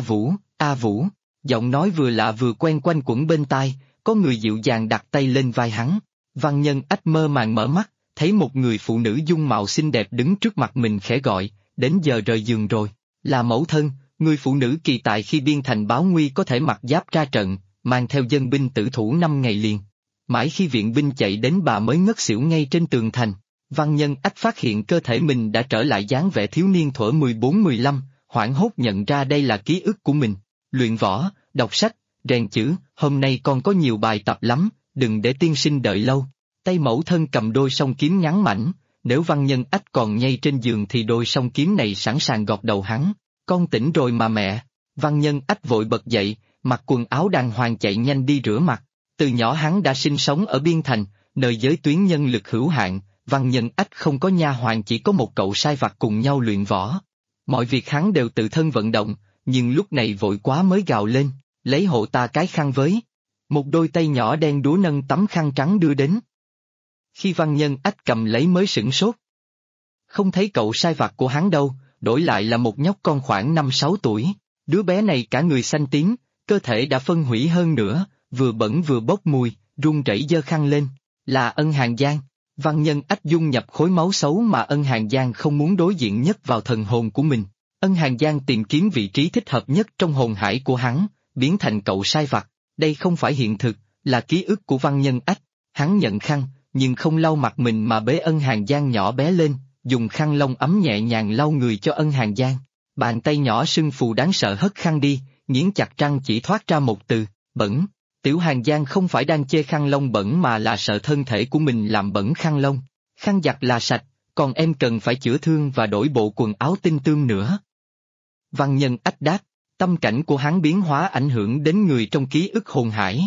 Speaker 1: A Vũ, giọng nói vừa lạ vừa quen quanh quẩn bên tai, có người dịu dàng đặt tay lên vai hắn. Văn Nhân Ách mơ màng mở mắt, thấy một người phụ nữ dung mạo xinh đẹp đứng trước mặt mình khẽ gọi, đến giờ rời giường rồi. Là mẫu thân, người phụ nữ kỳ tài khi biên thành báo nguy có thể mặc giáp ra trận, mang theo dân binh tử thủ 5 ngày liền. Mãi khi viện binh chạy đến bà mới ngất xỉu ngay trên tường thành. Văn Nhân Ách phát hiện cơ thể mình đã trở lại dáng vẻ thiếu niên thuở 14-15, hoảng hốt nhận ra đây là ký ức của mình. Luyện võ, đọc sách, rèn chữ, hôm nay còn có nhiều bài tập lắm, đừng để tiên sinh đợi lâu. Tay mẫu thân cầm đôi song kiếm ngắn mảnh, nếu Văn Nhân Ách còn nhây trên giường thì đôi song kiếm này sẵn sàng gọt đầu hắn. Con tỉnh rồi mà mẹ. Văn Nhân Ách vội bật dậy, mặc quần áo đàng hoàng chạy nhanh đi rửa mặt. Từ nhỏ hắn đã sinh sống ở Biên Thành, nơi giới tuyến nhân lực hữu hạn, Văn Nhân Ách không có nha hoàn, chỉ có một cậu sai vặt cùng nhau luyện võ. Mọi việc hắn đều tự thân vận động, nhưng lúc này vội quá mới gào lên, lấy hộ ta cái khăn với. Một đôi tay nhỏ đen đúa nâng tấm khăn trắng đưa đến. Khi Văn Nhân Ách cầm lấy mới sửng sốt. Không thấy cậu sai vặt của hắn đâu, đổi lại là một nhóc con khoảng 5-6 tuổi. Đứa bé này cả người xanh tím, cơ thể đã phân hủy hơn nữa, vừa bẩn vừa bốc mùi, run rẩy giơ khăn lên. Là Ân Hàng Giang. Văn Nhân Ách dung nhập khối máu xấu mà Ân Hàng Giang không muốn đối diện nhất vào thần hồn của mình. Ân Hàng Giang tìm kiếm vị trí thích hợp nhất trong hồn hải của hắn, biến thành cậu sai vặt. Đây không phải hiện thực, là ký ức của Văn Nhân Ách. Hắn nhận khăn, nhưng không lau mặt mình mà bế Ân Hàng Giang nhỏ bé lên, dùng khăn lông ấm nhẹ nhàng lau người cho Ân Hàng Giang. Bàn tay nhỏ sưng phù đáng sợ hất khăn đi, nghiến chặt răng chỉ thoát ra một từ, bẩn. Tiểu Hàng Giang không phải đang chê khăn lông bẩn mà là sợ thân thể của mình làm bẩn khăn lông. Khăn giặt là sạch, còn em cần phải chữa thương và đổi bộ quần áo tinh tươm nữa. Văn Nhân Ách đáp, tâm cảnh của hắn biến hóa ảnh hưởng đến người trong ký ức hồn hải.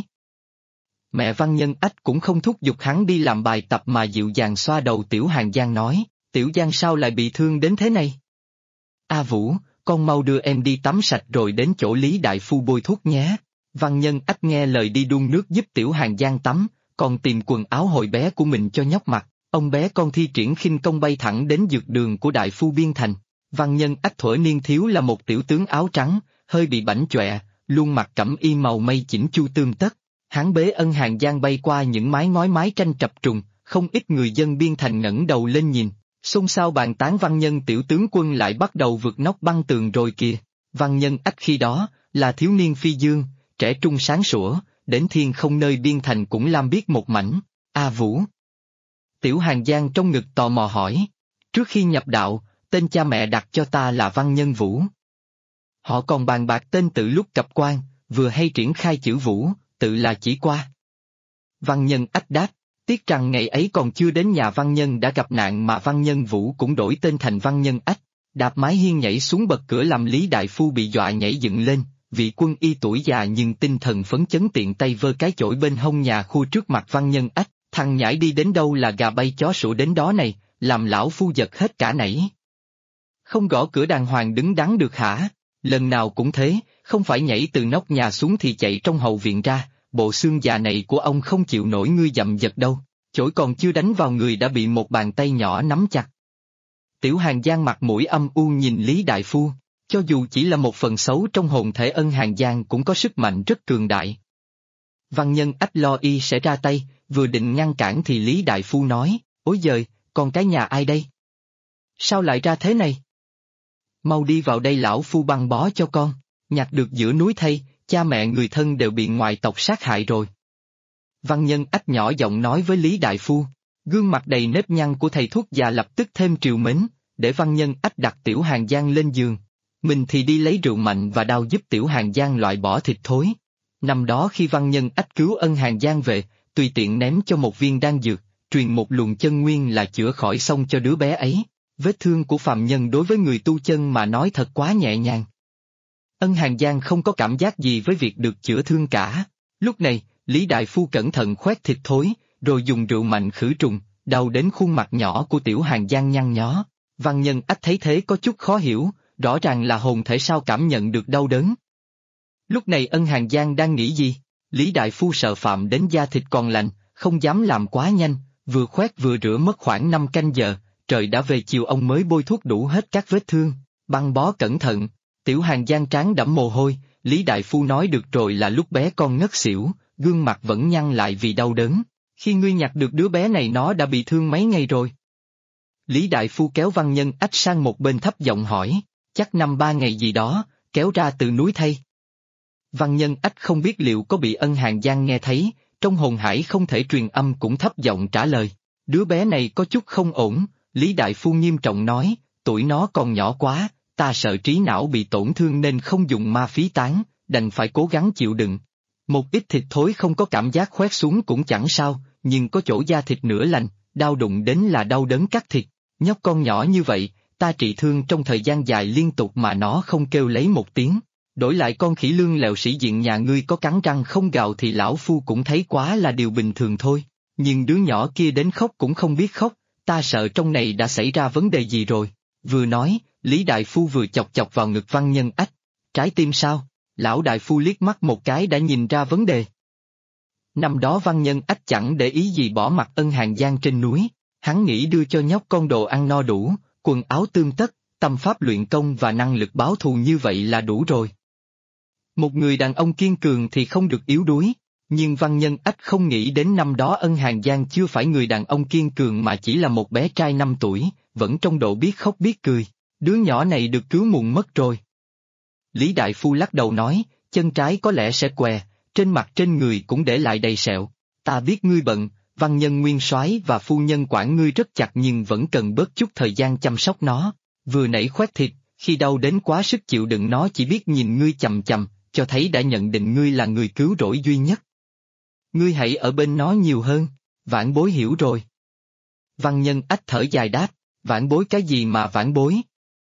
Speaker 1: Mẹ Văn Nhân Ách cũng không thúc giục hắn đi làm bài tập mà dịu dàng xoa đầu Tiểu Hàng Giang nói, Tiểu Giang sao lại bị thương đến thế này? A Vũ, con mau đưa em đi tắm sạch rồi đến chỗ Lý Đại Phu bôi thuốc nhé. Văn Nhân Ách nghe lời đi đun nước giúp Tiểu Hàn Giang tắm, còn tìm quần áo hồi bé của mình cho nhóc mặc. Ông bé con thi triển khinh công bay thẳng đến dược đường của Đại Phu Biên Thành. Văn Nhân Ách thuở niên thiếu là một tiểu tướng áo trắng, hơi bị bảnh chọe, luôn mặc cẩm y màu mây chỉnh chu tươm tất. Hắn bế Ân Hàn Giang bay qua những mái ngói mái tranh trập trùng, không ít người dân Biên Thành ngẩng đầu lên nhìn, xôn xao bàn tán Văn Nhân tiểu tướng quân lại bắt đầu vượt nóc băng tường rồi kìa. Văn Nhân Ách khi đó là thiếu niên phi dương, trẻ trung sáng sủa, đến thiên không nơi Biên Thành cũng lam biết một mảnh. A Vũ. Tiểu Hàn Giang trong ngực tò mò hỏi. Trước khi nhập đạo, tên cha mẹ đặt cho ta là Văn Nhân Vũ. Họ còn bàn bạc tên tự lúc cập quan, vừa hay triển khai chữ Vũ, tự là chỉ qua. Văn Nhân Ách đáp, tiếc rằng ngày ấy còn chưa đến nhà Văn Nhân đã gặp nạn mà Văn Nhân Vũ cũng đổi tên thành Văn Nhân Ách. Đạp mái hiên nhảy xuống bậc cửa làm Lý Đại Phu bị dọa nhảy dựng lên, vị quân y tuổi già nhưng tinh thần phấn chấn tiện tay vơ cái chổi bên hông nhà khu trước mặt Văn Nhân Ách, thằng nhãi đi đến đâu là gà bay chó sủa đến đó này, làm lão phu giật hết cả nảy. Không gõ cửa đàng hoàng đứng đắn được hả? Lần nào cũng thế, không phải nhảy từ nóc nhà xuống thì chạy trong hậu viện ra, bộ xương già này của ông không chịu nổi ngươi dậm giật đâu, chổi còn chưa đánh vào người đã bị một bàn tay nhỏ nắm chặt. Tiểu Hàn Giang mặt mũi âm u nhìn Lý Đại Phu, cho dù chỉ là một phần xấu trong hồn thể Ân Hàn Giang cũng có sức mạnh rất cường đại. Văn Nhân Ách lo y sẽ ra tay, vừa định ngăn cản thì Lý Đại Phu nói, ối giời, con cái nhà ai đây? Sao lại ra thế này? Mau đi vào đây lão phu băng bó cho con, nhặt được giữa núi thay, cha mẹ người thân đều bị ngoại tộc sát hại rồi. Văn Nhân Ách nhỏ giọng nói với Lý Đại Phu, gương mặt đầy nếp nhăn của thầy thuốc già lập tức thêm triều mến, để Văn Nhân Ách đặt Tiểu Hàn Giang lên giường. Mình thì đi lấy rượu mạnh và đao giúp Tiểu Hàn Giang loại bỏ thịt thối. Năm đó khi Văn Nhân Ách cứu Ân Hàn Giang về, tùy tiện ném cho một viên đan dược, truyền một luồng chân nguyên là chữa khỏi xong cho đứa bé ấy. Vết thương của phàm nhân đối với người tu chân mà nói thật quá nhẹ nhàng. Ân Hàn Giang không có cảm giác gì với việc được chữa thương cả. Lúc này, Lý Đại Phu cẩn thận khoét thịt thối, rồi dùng rượu mạnh khử trùng, đau đến khuôn mặt nhỏ của Tiểu Hàn Giang nhăn nhó. Văn Nhân Ách thấy thế có chút khó hiểu, rõ ràng là hồn thể sao cảm nhận được đau đớn. Lúc này Ân Hàn Giang đang nghĩ gì? Lý Đại Phu sợ phạm đến da thịt còn lành, không dám làm quá nhanh, vừa khoét vừa rửa mất khoảng 5 canh giờ, trời đã về chiều ông mới bôi thuốc đủ hết các vết thương, băng bó cẩn thận. Tiểu Hàn Giang trán đẫm mồ hôi, Lý Đại Phu nói được rồi là lúc bé con ngất xỉu, gương mặt vẫn nhăn lại vì đau đớn. Khi ngươi nhặt được đứa bé này nó đã bị thương mấy ngày rồi. Lý Đại Phu kéo Văn Nhân Ách sang một bên thấp giọng hỏi, chắc 5-3 ngày gì đó, kéo ra từ núi thay. Văn Nhân Ách không biết liệu có bị Ân Hàn Giang nghe thấy, trong hồn hải không thể truyền âm cũng thấp giọng trả lời, đứa bé này có chút không ổn. Lý Đại Phu nghiêm trọng nói, tuổi nó còn nhỏ quá, ta sợ trí não bị tổn thương nên không dùng ma phí tán, đành phải cố gắng chịu đựng. Một ít thịt thối không có cảm giác khoét xuống cũng chẳng sao, nhưng có chỗ da thịt nửa lành, đau đụng đến là đau đớn cắt thịt. Nhóc con nhỏ như vậy, ta trị thương trong thời gian dài liên tục mà nó không kêu lấy một tiếng. Đổi lại con khỉ lương lẹo sĩ diện nhà ngươi có cắn răng không gào thì lão phu cũng thấy quá là điều bình thường thôi. Nhưng đứa nhỏ kia đến khóc cũng không biết khóc, ta sợ trong này đã xảy ra vấn đề gì rồi. Vừa nói, Lý Đại Phu vừa chọc chọc vào ngực Văn Nhân Ách. Trái tim sao? Lão Đại Phu liếc mắt một cái đã nhìn ra vấn đề. Năm đó Văn Nhân Ách chẳng để ý gì bỏ mặc Ân Hàn Giang trên núi, hắn nghĩ đưa cho nhóc con đồ ăn no đủ, quần áo tươm tất, tâm pháp luyện công và năng lực báo thù như vậy là đủ rồi. Một người đàn ông kiên cường thì không được yếu đuối, nhưng Văn Nhân Ách không nghĩ đến năm đó Ân Hàn Giang chưa phải người đàn ông kiên cường mà chỉ là một bé trai 5 tuổi, vẫn trong độ biết khóc biết cười, đứa nhỏ này được cứu muộn mất rồi. Lý Đại Phu lắc đầu nói, chân trái có lẽ sẽ què, trên mặt trên người cũng để lại đầy sẹo, ta biết ngươi bận, Văn Nhân nguyên soái và phu nhân quản ngươi rất chặt nhưng vẫn cần bớt chút thời gian chăm sóc nó, vừa nãy khoét thịt, khi đau đến quá sức chịu đựng nó chỉ biết nhìn ngươi chằm chằm, cho thấy đã nhận định ngươi là người cứu rỗi duy nhất. Ngươi hãy ở bên nó nhiều hơn, vãn bối hiểu rồi. Văn Nhân Ách thở dài đáp, vãn bối cái gì mà vãn bối?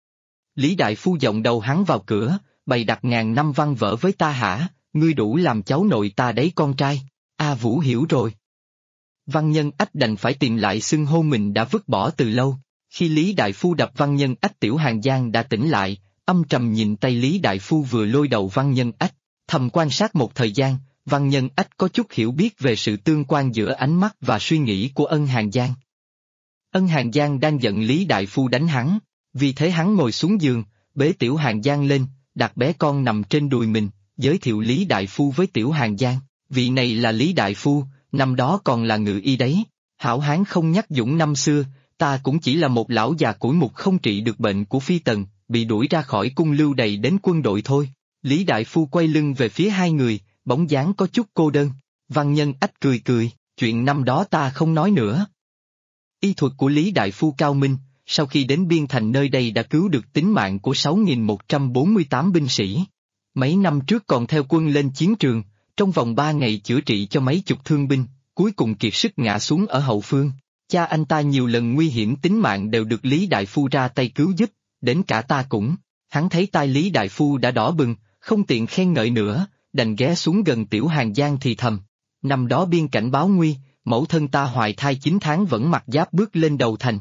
Speaker 1: Lý Đại Phu giọng đầu hắn vào cửa, bày đặt ngàn năm văn vở với ta hả, ngươi đủ làm cháu nội ta đấy con trai, A Vũ hiểu rồi. Văn Nhân Ách đành phải tìm lại xưng hô mình đã vứt bỏ từ lâu, khi Lý Đại Phu đập Văn Nhân Ách Tiểu Hàn Giang đã tỉnh lại, âm trầm nhìn tay Lý Đại Phu vừa lôi đầu Văn Nhân Ách, thầm quan sát một thời gian, Văn Nhân Ách có chút hiểu biết về sự tương quan giữa ánh mắt và suy nghĩ của Ân Hàng Giang. Ân Hàng Giang đang giận Lý Đại Phu đánh hắn, vì thế hắn ngồi xuống giường, bế Tiểu Hàng Giang lên, đặt bé con nằm trên đùi mình, giới thiệu Lý Đại Phu với Tiểu Hàng Giang, vị này là Lý Đại Phu, năm đó còn là ngự y đấy, hảo hán không nhắc dũng năm xưa, ta cũng chỉ là một lão già củi mục không trị được bệnh của phi tần, bị đuổi ra khỏi cung lưu đày đến quân đội thôi. Lý Đại Phu quay lưng về phía hai người, bóng dáng có chút cô đơn. Văn Nhân Ách cười cười, chuyện năm đó ta không nói nữa. Y thuật của Lý Đại Phu cao minh, sau khi đến biên thành nơi đây đã cứu được tính mạng của 6.148 binh sĩ. Mấy năm trước còn theo quân lên chiến trường, trong vòng 3 ngày chữa trị cho mấy chục thương binh, cuối cùng kiệt sức ngã xuống ở hậu phương. Cha anh ta nhiều lần nguy hiểm tính mạng đều được Lý Đại Phu ra tay cứu giúp, đến cả ta cũng. Hắn thấy tai Lý Đại Phu đã đỏ bừng, không tiện khen ngợi nữa, đành ghé xuống gần Tiểu Hàng Giang thì thầm. Năm đó biên cảnh báo nguy, mẫu thân ta hoài thai 9 tháng vẫn mặc giáp bước lên đầu thành.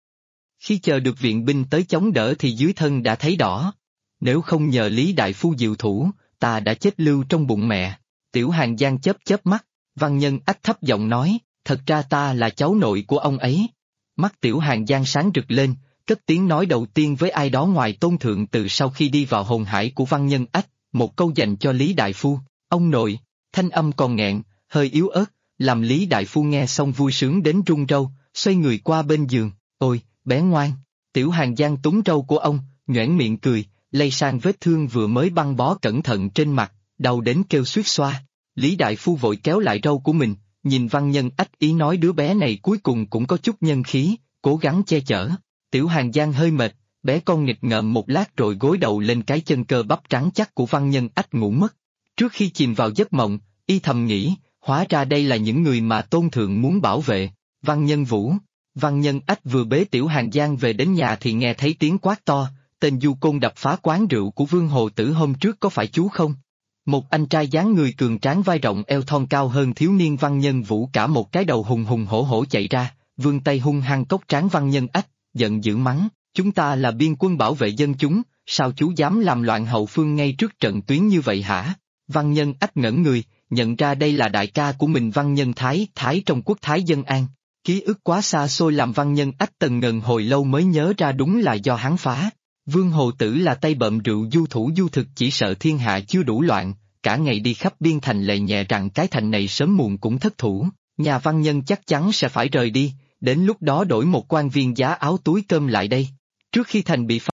Speaker 1: Khi chờ được viện binh tới chống đỡ thì dưới thân đã thấy đỏ. Nếu không nhờ Lý Đại Phu diệu thủ, ta đã chết lưu trong bụng mẹ. Tiểu Hàng Giang chớp chớp mắt, Văn Nhân Ách thấp giọng nói, thật ra ta là cháu nội của ông ấy. Mắt Tiểu Hàng Giang sáng rực lên, cất tiếng nói đầu tiên với ai đó ngoài Tôn Thượng từ sau khi đi vào hồn hải của Văn Nhân Ách, một câu dành cho Lý Đại Phu, ông nội, thanh âm còn nghẹn, hơi yếu ớt, làm Lý Đại Phu nghe xong vui sướng đến run râu, xoay người qua bên giường, ôi, bé ngoan. Tiểu Hàng Giang túm râu của ông, nhoẻn miệng cười, lay sang vết thương vừa mới băng bó cẩn thận trên mặt, đau đến kêu suýt xoa. Lý Đại Phu vội kéo lại râu của mình, nhìn Văn Nhân Ách ý nói đứa bé này cuối cùng cũng có chút nhân khí, cố gắng che chở. Tiểu Hàng Giang hơi mệt, bé con nghịch ngợm một lát rồi gối đầu lên cái chân cơ bắp trắng chắc của Văn Nhân Ách ngủ mất. Trước khi chìm vào giấc mộng, y thầm nghĩ, hóa ra đây là những người mà Tôn Thượng muốn bảo vệ. Văn Nhân Vũ. Văn Nhân Ách vừa bế Tiểu Hàng Giang về đến nhà thì nghe thấy tiếng quát to, tên du côn đập phá quán rượu của Vương Hồ Tử hôm trước có phải chú không? Một anh trai dáng người cường tráng vai rộng eo thon cao hơn thiếu niên Văn Nhân Vũ cả một cái đầu hùng hùng hổ hổ chạy ra, vươn tay hung hăng cốc trán Văn Nhân Ách, giận dữ mắng, chúng ta là biên quân bảo vệ dân chúng, sao chú dám làm loạn hậu phương ngay trước trận tuyến như vậy hả? Văn Nhân Ách ngẩn người, nhận ra đây là đại ca của mình Văn Nhân Thái, Thái trong quốc Thái Dân An. Ký ức quá xa xôi làm Văn Nhân Ách tần ngần hồi lâu mới nhớ ra đúng là do hắn phá. Vương Hồ Tử là tay bợm rượu du thủ du thực chỉ sợ thiên hạ chưa đủ loạn, cả ngày đi khắp biên thành lệ nhẹ rằng cái thành này sớm muộn cũng thất thủ, nhà Văn Nhân chắc chắn sẽ phải rời đi, đến lúc đó đổi một quan viên giá áo túi cơm lại đây, trước khi thành bị phá.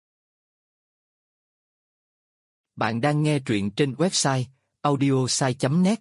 Speaker 1: Bạn đang nghe truyện trên website audiosai.net.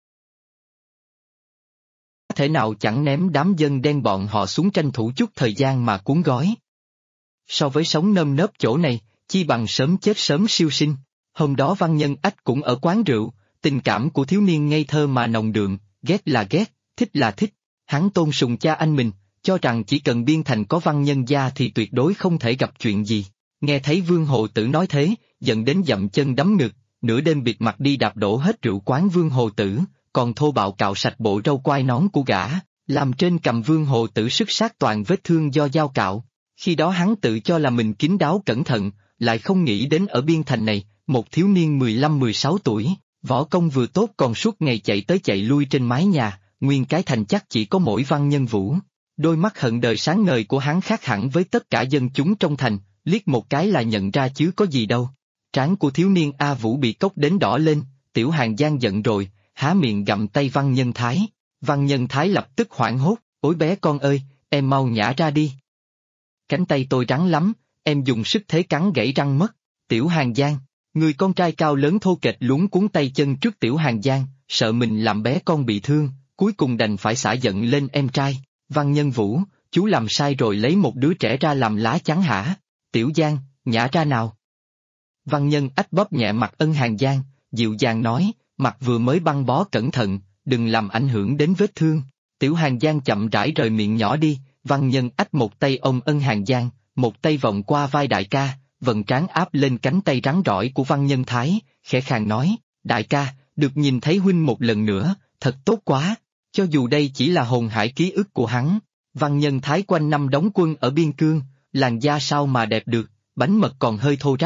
Speaker 1: Thể nào chẳng ném đám dân đen bọn họ xuống tranh thủ chút thời gian mà cuốn gói. So với sống nơm nớp chỗ này, chi bằng sớm chết sớm siêu sinh. Hôm đó Văn Nhân Ách cũng ở quán rượu, tình cảm của thiếu niên ngây thơ mà nồng đượm, ghét là ghét, thích là thích. Hắn tôn sùng cha anh mình, cho rằng chỉ cần biên thành có Văn Nhân gia thì tuyệt đối không thể gặp chuyện gì. Nghe thấy Vương Hồ Tử nói thế, giận đến dậm chân đấm ngực, nửa đêm bịt mặt đi đạp đổ hết rượu quán Vương Hồ Tử, còn thô bạo cạo sạch bộ râu quai nón của gã, làm trên cằm Vương Hồ Tử sức sát toàn vết thương do dao cạo. Khi đó hắn tự cho là mình kín đáo cẩn thận, lại không nghĩ đến ở biên thành này, một thiếu niên 15-16 tuổi, võ công vừa tốt còn suốt ngày chạy tới chạy lui trên mái nhà, nguyên cái thành chắc chỉ có mỗi Văn Nhân Vũ. Đôi mắt hận đời sáng ngời của hắn khác hẳn với tất cả dân chúng trong thành, liếc một cái là nhận ra chứ có gì đâu. Trán của thiếu niên A Vũ bị cốc đến đỏ lên, Tiểu Hàng Giang giận rồi, há miệng gặm tay Văn Nhân Thái. Văn Nhân Thái lập tức hoảng hốt, ôi bé con ơi, em mau nhả ra đi. Cánh tay tôi rắn lắm, em dùng sức thế cắn gãy răng mất. Tiểu Hàng Giang, người con trai cao lớn thô kệch luống cuống tay chân trước Tiểu Hàng Giang, sợ mình làm bé con bị thương, cuối cùng đành phải xả giận lên em trai. Văn Nhân Vũ, chú làm sai rồi lấy một đứa trẻ ra làm lá chắn hả? Tiểu Giang, nhả ra nào. Văn Nhân Ách bóp nhẹ mặt Ân Hàng Giang, dịu dàng nói, mặt vừa mới băng bó cẩn thận, đừng làm ảnh hưởng đến vết thương. Tiểu Hàng Giang chậm rãi rời miệng nhỏ đi, Văn Nhân Ách một tay ôm Ân Hàng Giang, một tay vòng qua vai đại ca, vần trán áp lên cánh tay rắn rỏi của Văn Nhân Thái, khẽ khàng nói, đại ca, được nhìn thấy huynh một lần nữa, thật tốt quá, cho dù đây chỉ là hồn hải ký ức của hắn. Văn Nhân Thái quanh năm đóng quân ở biên cương, làn da sao mà đẹp được, bánh mật còn hơi thô ráp,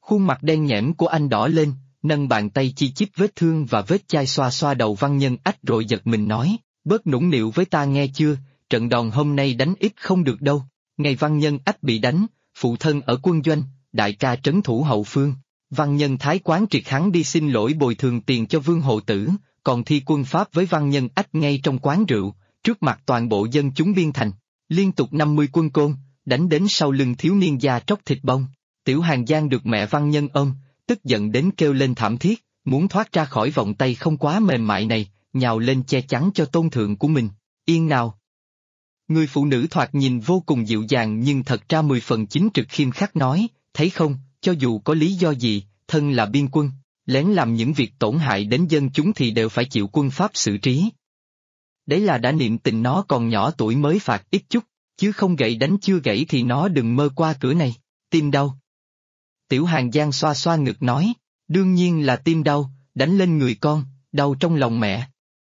Speaker 1: Khuôn mặt đen nhẽm của anh đỏ lên, nâng bàn tay chi chít vết thương và vết chai xoa xoa đầu Văn Nhân Ách rồi giật mình nói, bớt nũng nịu với ta nghe chưa, trận đòn hôm nay đánh ít không được đâu. Ngày Văn Nhân Ách bị đánh, phụ thân ở quân doanh, đại ca trấn thủ hậu phương. Văn Nhân Thái quán triệt hắn đi xin lỗi bồi thường tiền cho Vương Hộ Tử, còn thi quân pháp với Văn Nhân Ách ngay trong quán rượu, trước mặt toàn bộ dân chúng Biên Thành. Liên tục 50 quân côn, đánh đến sau lưng thiếu niên da tróc thịt bông. Tiểu Hàng Giang được mẹ Văn Nhân ôm, tức giận đến kêu lên thảm thiết, muốn thoát ra khỏi vòng tay không quá mềm mại này, nhào lên che chắn cho tôn thượng của mình. Yên nào! Người phụ nữ thoạt nhìn vô cùng dịu dàng nhưng thật ra 10 phần chính trực khiêm khắc nói, thấy không, cho dù có lý do gì, thân là biên quân, lén làm những việc tổn hại đến dân chúng thì đều phải chịu quân pháp xử trí. Đấy là đã niệm tình nó còn nhỏ tuổi mới phạt ít chút, chứ không gậy đánh chưa gãy thì nó đừng mơ qua cửa này. Tim đau. Tiểu Hàng Giang xoa xoa ngực nói, đương nhiên là tim đau, đánh lên người con, đau trong lòng mẹ.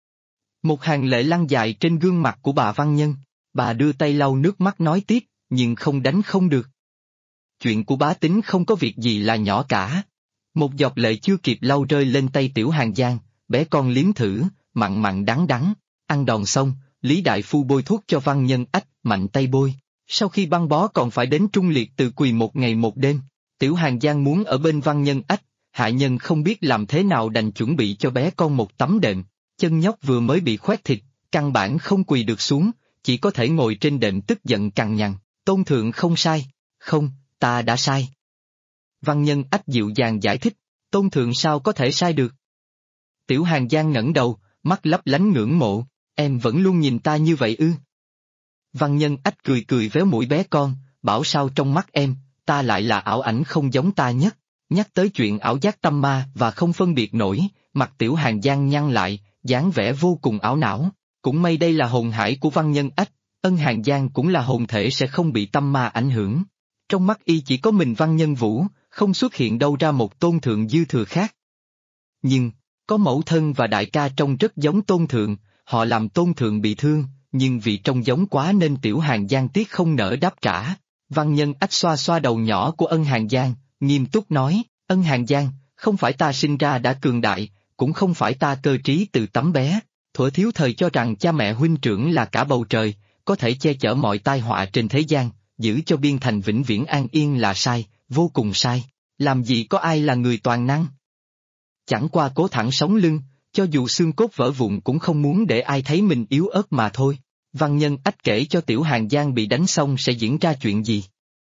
Speaker 1: Một hàng lệ lăn dài trên gương mặt của bà Văn Nhân, bà đưa tay lau nước mắt nói tiếp, nhưng không đánh không được. Chuyện của bá tính không có việc gì là nhỏ cả. Một giọt lệ chưa kịp lau rơi lên tay Tiểu Hàng Giang, bé con liếm thử, mặn mặn đắng đắng, ăn đòn xong, Lý Đại Phu bôi thuốc cho Văn Nhân Ách, mạnh tay bôi. Sau khi băng bó còn phải đến Trung Liệt từ quỳ một ngày một đêm. Tiểu Hàng Giang muốn ở bên Văn Nhân Ách, hạ nhân không biết làm thế nào đành chuẩn bị cho bé con một tấm đệm. Chân nhóc vừa mới bị khoét thịt, căn bản không quỳ được xuống, chỉ có thể ngồi trên đệm tức giận cằn nhằn. Tôn thượng không sai. Không, ta đã sai. Văn Nhân Ách dịu dàng giải thích, tôn thượng sao có thể sai được. Tiểu Hàng Giang ngẩng đầu, mắt lấp lánh ngưỡng mộ, em vẫn luôn nhìn ta như vậy ư? Văn Nhân Ách cười cười véo mũi bé con, bảo sao trong mắt em, ta lại là ảo ảnh không giống ta nhất. Nhắc tới chuyện ảo giác tâm ma và không phân biệt nổi, mặt Tiểu Hàng Giang nhăn lại, dáng vẻ vô cùng ảo não. Cũng may đây là hồn hải của Văn Nhân Ách, Ân Hàng Giang cũng là hồn thể sẽ không bị tâm ma ảnh hưởng. Trong mắt y chỉ có mình Văn Nhân Vũ, không xuất hiện đâu ra một tôn thượng dư thừa khác. Nhưng, có mẫu thân và đại ca trông rất giống tôn thượng, họ làm tôn thượng bị thương, nhưng vì trông giống quá nên Tiểu Hàng Giang tiếc không nỡ đáp trả. Văn Nhân Ách xoa xoa đầu nhỏ của Ân Hàng Giang, nghiêm túc nói, Ân Hàng Giang, không phải ta sinh ra đã cường đại, cũng không phải ta cơ trí từ tấm bé, thuở thiếu thời cho rằng cha mẹ huynh trưởng là cả bầu trời, có thể che chở mọi tai họa trên thế gian, giữ cho Biên Thành vĩnh viễn an yên là sai, vô cùng sai, làm gì có ai là người toàn năng. Chẳng qua cố thẳng sống lưng, cho dù xương cốt vỡ vụn cũng không muốn để ai thấy mình yếu ớt mà thôi. Văn Nhân Ách kể cho Tiểu Hàng Giang bị đánh xong sẽ diễn ra chuyện gì.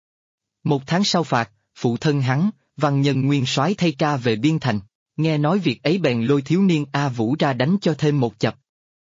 Speaker 1: 1 tháng sau phạt, phụ thân hắn, Văn Nhân Nguyên soái thay ca về Biên Thành, nghe nói việc ấy bèn lôi thiếu niên A Vũ ra đánh cho thêm một chập.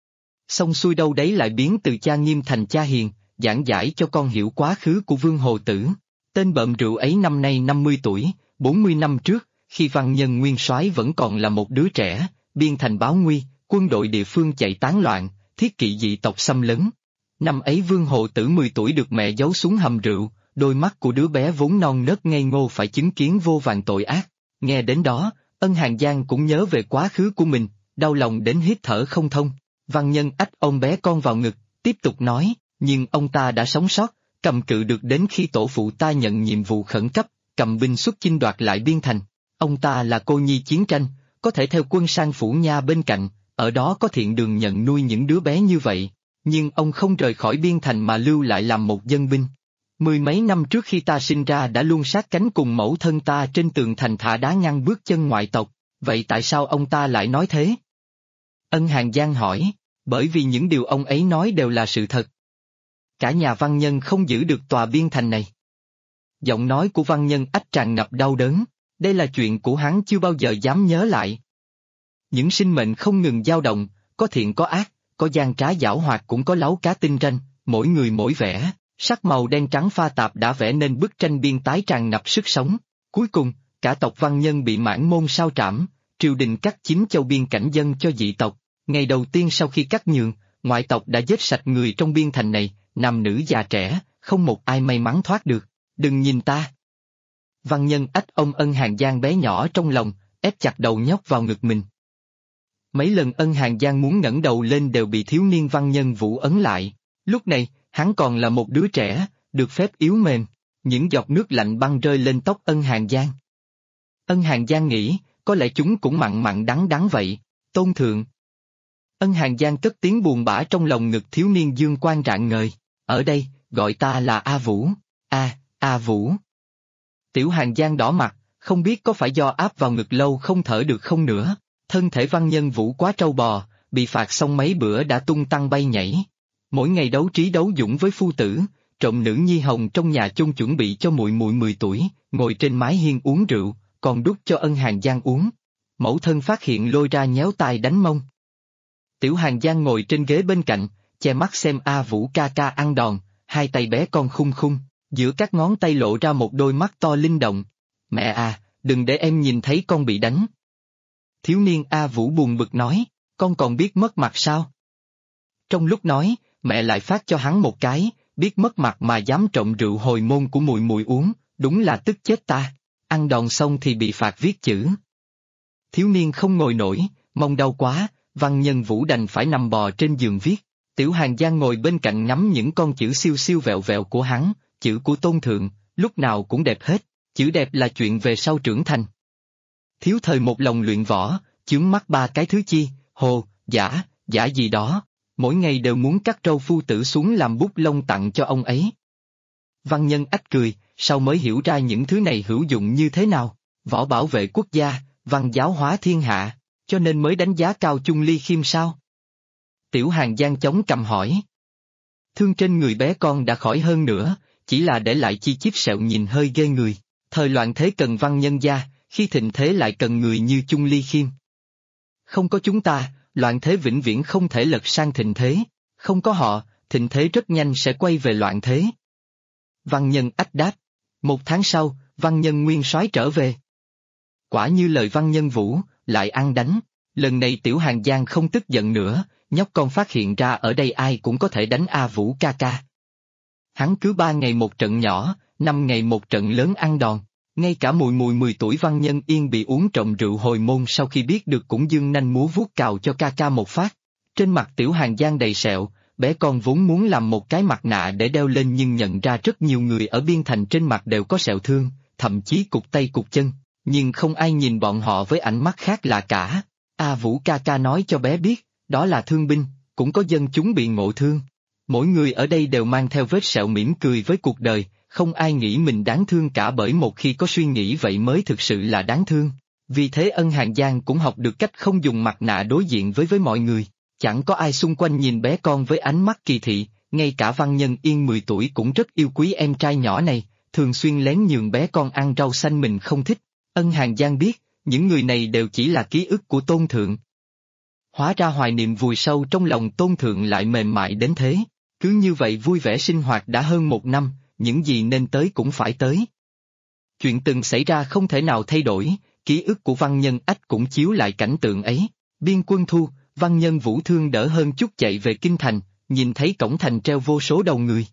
Speaker 1: Xong xuôi đâu đấy lại biến từ cha nghiêm thành cha hiền, giảng giải cho con hiểu quá khứ của Vương Hồ Tử. Tên bợm rượu ấy năm nay 50 tuổi, 40 năm trước, khi Văn Nhân Nguyên soái vẫn còn là một đứa trẻ, Biên Thành báo nguy, quân đội địa phương chạy tán loạn, thiết kỵ dị tộc xâm lấn. Năm ấy Vương Hộ Tử 10 tuổi được mẹ giấu xuống hầm rượu, đôi mắt của đứa bé vốn non nớt ngây ngô phải chứng kiến vô vàn tội ác. Nghe đến đó, Ân Hàng Giang cũng nhớ về quá khứ của mình, đau lòng đến hít thở không thông. Văn Nhân Ách ôm bé con vào ngực, tiếp tục nói, nhưng ông ta đã sống sót, cầm cự được đến khi tổ phụ ta nhận nhiệm vụ khẩn cấp, cầm binh xuất chinh đoạt lại Biên Thành. Ông ta là cô nhi chiến tranh, có thể theo quân sang Phủ Nha bên cạnh, ở đó có thiện đường nhận nuôi những đứa bé như vậy. Nhưng ông không rời khỏi Biên Thành mà lưu lại làm một dân binh. 10 mấy năm trước khi ta sinh ra đã luôn sát cánh cùng mẫu thân ta trên tường thành thả đá ngăn bước chân ngoại tộc, vậy tại sao ông ta lại nói thế? Ân Hàng Giang hỏi, bởi vì những điều ông ấy nói đều là sự thật. Cả nhà Văn Nhân không giữ được tòa Biên Thành này. Giọng nói của Văn Nhân Ách tràn ngập đau đớn, đây là chuyện của hắn chưa bao giờ dám nhớ lại. Những sinh mệnh không ngừng dao động, có thiện có ác, có gian trá giảo hoạt cũng có láu cá tinh ranh, mỗi người mỗi vẻ, sắc màu đen trắng pha tạp đã vẽ nên bức tranh biên tái tràn ngập sức sống. Cuối cùng, cả tộc Văn Nhân bị Mãn Môn sao trảm, triều đình cắt 9 châu biên cảnh dân cho dị tộc. Ngày đầu tiên sau khi cắt nhường, ngoại tộc đã giết sạch người trong Biên Thành này, nam nữ già trẻ, không một ai may mắn thoát được. Đừng nhìn ta. Văn Nhân Ách ôm Ân Hàng Giang bé nhỏ trong lòng, ép chặt đầu nhóc vào ngực mình. Mấy lần Ân Hàng Giang muốn ngẩng đầu lên đều bị thiếu niên Văn Nhân Vũ ấn lại. Lúc này, hắn còn là một đứa trẻ, được phép yếu mềm. Những giọt nước lạnh băng rơi lên tóc Ân Hàng Giang. Ân Hàn Giang nghĩ, có lẽ chúng cũng mặn mặn đắng đắng vậy. Tôn thượng. Ân Hàn Giang cất tiếng buồn bã trong lòng ngực thiếu niên dương quang rạng ngời. Ở đây, gọi ta là A Vũ. A Vũ. Tiểu Hàn Giang đỏ mặt, không biết có phải do áp vào ngực lâu không thở được không nữa. Thân thể văn nhân Vũ quá trâu bò, bị phạt xong mấy bữa đã tung tăng bay nhảy. Mỗi ngày đấu trí đấu dũng với phu tử, trộm nữ nhi hồng trong nhà chung chuẩn bị cho muội muội 10 tuổi, ngồi trên mái hiên uống rượu, còn đút cho Ân Hàn Giang uống. Mẫu thân phát hiện lôi ra nhéo tai đánh mông. Tiểu Hàn Giang ngồi trên ghế bên cạnh, che mắt xem A Vũ ca ca ăn đòn, hai tay bé con khung khung, giữa các ngón tay lộ ra một đôi mắt to linh động. Mẹ à, đừng để em nhìn thấy con bị đánh. Thiếu niên A Vũ buồn bực nói, con còn biết mất mặt sao? Trong lúc nói, mẹ lại phát cho hắn một cái, biết mất mặt mà dám trộm rượu hồi môn của muội muội uống, đúng là tức chết ta. Ăn đòn xong thì bị phạt viết chữ. Thiếu niên không ngồi nổi, mông đau quá, văn nhân Vũ đành phải nằm bò trên giường viết. Tiểu Hàn Giang ngồi bên cạnh ngắm những con chữ siêu siêu vẹo vẹo của hắn, chữ của tôn thượng, lúc nào cũng đẹp hết, chữ đẹp là chuyện về sau trưởng thành. Thiếu thời một lòng luyện võ, chướng mắt ba cái thứ chi, hồ, giả gì đó, mỗi ngày đều muốn cắt râu phu tử xuống làm bút lông tặng cho ông ấy. Văn nhân Ách cười, sau mới hiểu ra những thứ này hữu dụng như thế nào, võ bảo vệ quốc gia, văn giáo hóa thiên hạ, cho nên mới đánh giá cao Chung Ly Khiêm sao? Tiểu Hàn Giang chống cằm hỏi. Thương trên người bé con đã khỏi hơn nữa, chỉ là để lại chi chít sẹo nhìn hơi ghê người. Thời loạn thế cần văn nhân gia, khi thịnh thế lại cần người như Chung Ly Khiêm. Không có chúng ta, loạn thế vĩnh viễn không thể lật sang thịnh thế, không có họ, thịnh thế rất nhanh sẽ quay về loạn thế. Văn nhân Ách đáp. 1 tháng sau, văn nhân Nguyên Soái trở về. Quả như lời văn nhân Vũ, lại ăn đánh. Lần này Tiểu Hàn Giang không tức giận nữa, nhóc con phát hiện ra ở đây ai cũng có thể đánh A Vũ ca ca. Hắn cứ 3 ngày một trận nhỏ, 5 ngày một trận lớn ăn đòn. Ngay cả muội muội 10 tuổi văn nhân Yên bị uống trộm rượu hồi môn sau khi biết được cũng dương nanh múa vuốt cào cho ca ca một phát. Trên mặt Tiểu Hàn Giang đầy sẹo, bé con vốn muốn làm một cái mặt nạ để đeo lên nhưng nhận ra rất nhiều người ở Biên Thành trên mặt đều có sẹo thương, thậm chí cụt tay cụt chân, nhưng không ai nhìn bọn họ với ánh mắt khác lạ cả. A Vũ ca ca nói cho bé biết, đó là thương binh, cũng có dân chúng bị ngộ thương. Mỗi người ở đây đều mang theo vết sẹo mỉm cười với cuộc đời, không ai nghĩ mình đáng thương cả bởi một khi có suy nghĩ vậy mới thực sự là đáng thương. Vì thế Ân Hàn Giang cũng học được cách không dùng mặt nạ đối diện với mọi người. Chẳng có ai xung quanh nhìn bé con với ánh mắt kỳ thị, ngay cả văn nhân Yên 10 tuổi cũng rất yêu quý em trai nhỏ này, thường xuyên lén nhường bé con ăn rau xanh mình không thích. Ân Hàn Giang biết, những người này đều chỉ là ký ức của tôn thượng. Hóa ra hoài niệm vùi sâu trong lòng tôn thượng lại mềm mại đến thế. Cứ như vậy vui vẻ sinh hoạt đã hơn 1 năm, những gì nên tới cũng phải tới. Chuyện từng xảy ra không thể nào thay đổi, ký ức của văn nhân Ách cũng chiếu lại cảnh tượng ấy. Biên quân thu, văn nhân Vũ thương đỡ hơn chút chạy về kinh thành, nhìn thấy cổng thành treo vô số đầu người.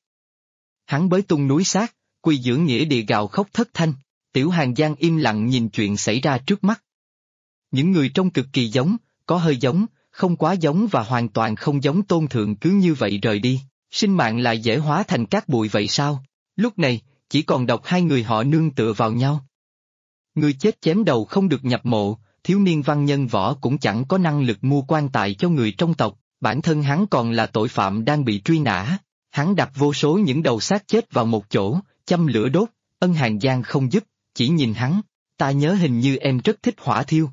Speaker 1: Hắn bới tung núi xác, quỳ giữa nghĩa địa gào khóc thất thanh. Tiểu Hàn Giang im lặng nhìn chuyện xảy ra trước mắt. Những người trông cực kỳ giống, có hơi giống, không quá giống và hoàn toàn không giống tôn thượng cứ như vậy rời đi, sinh mạng lại dễ hóa thành cát bụi vậy sao? Lúc này, chỉ còn độc 2 người họ nương tựa vào nhau. Người chết chém đầu không được nhập mộ, thiếu niên văn nhân võ cũng chẳng có năng lực mua quan tài cho người trong tộc, bản thân hắn còn là tội phạm đang bị truy nã. Hắn đặt vô số những đầu xác chết vào một chỗ, châm lửa đốt, Ân Hàn Giang không giúp, chỉ nhìn hắn, ta nhớ hình như em rất thích hỏa thiêu.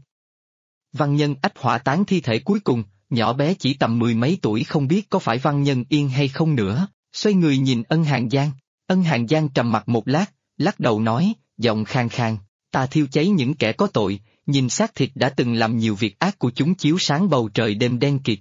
Speaker 1: Văn nhân Ách hỏa táng thi thể cuối cùng, nhỏ bé chỉ tầm 10 mấy tuổi không biết có phải văn nhân Yên hay không nữa, xoay người nhìn Ân Hàn Giang. Ân Hàn Giang trầm mặt một lát, lắc đầu nói, giọng khàn khàn, ta thiêu cháy những kẻ có tội, nhìn xác thịt đã từng làm nhiều việc ác của chúng chiếu sáng bầu trời đêm đen kịt.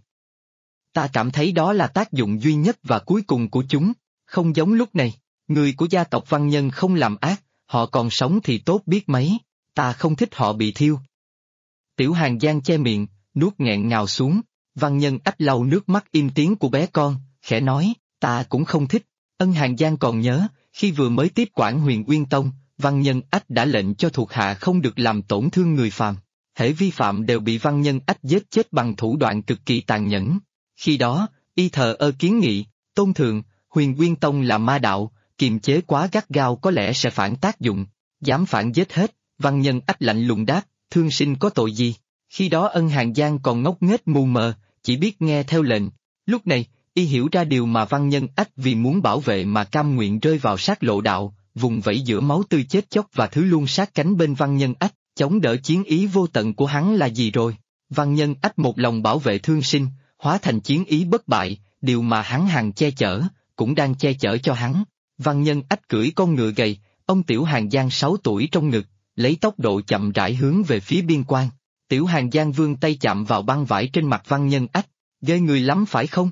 Speaker 1: Ta cảm thấy đó là tác dụng duy nhất và cuối cùng của chúng, không giống lúc này, người của gia tộc văn nhân không làm ác, họ còn sống thì tốt biết mấy, ta không thích họ bị thiêu. Tiểu Hàn Giang che miệng, nuốt nghẹn ngào xuống, văn nhân Ách lau nước mắt im tiếng của bé con, khẽ nói, ta cũng không thích. Ân Hàn Giang còn nhớ, khi vừa mới tiếp quản Huyền Uyên Tông, văn nhân Ách đã lệnh cho thuộc hạ không được làm tổn thương người phàm, hễ vi phạm đều bị văn nhân Ách giết chết bằng thủ đoạn cực kỳ tàn nhẫn. Khi đó, y thờ ơ kiến nghị, tôn thượng, Huyền Uyên Tông là ma đạo, kiềm chế quá gắt gao có lẽ sẽ phản tác dụng, dám phản giết hết, Văn Nhân Ách lạnh lùng đáp, thương sinh có tội gì? Khi đó Ân Hàng Giang còn ngốc nghếch mù mờ, chỉ biết nghe theo lệnh. Lúc này, y hiểu ra điều mà Văn Nhân Ách vì muốn bảo vệ mà cam nguyện rơi vào sát lộ đạo, vùng vẫy giữa máu tươi chết chóc và thứ luôn sát cánh bên Văn Nhân Ách, chống đỡ chiến ý vô tận của hắn là gì rồi? Văn Nhân Ách một lòng bảo vệ thương sinh, hóa thành chiến ý bất bại, điều mà hắn hằng che chở, cũng đang che chở cho hắn. Văn Nhân Ách cưỡi con ngựa gầy, ông Tiểu Hàng Giang 6 tuổi trong ngực, lấy tốc độ chậm rãi hướng về phía biên quan. Tiểu Hàng Giang vươn tay chạm vào băng vải trên mặt Văn Nhân Ách, ghê người lắm phải không?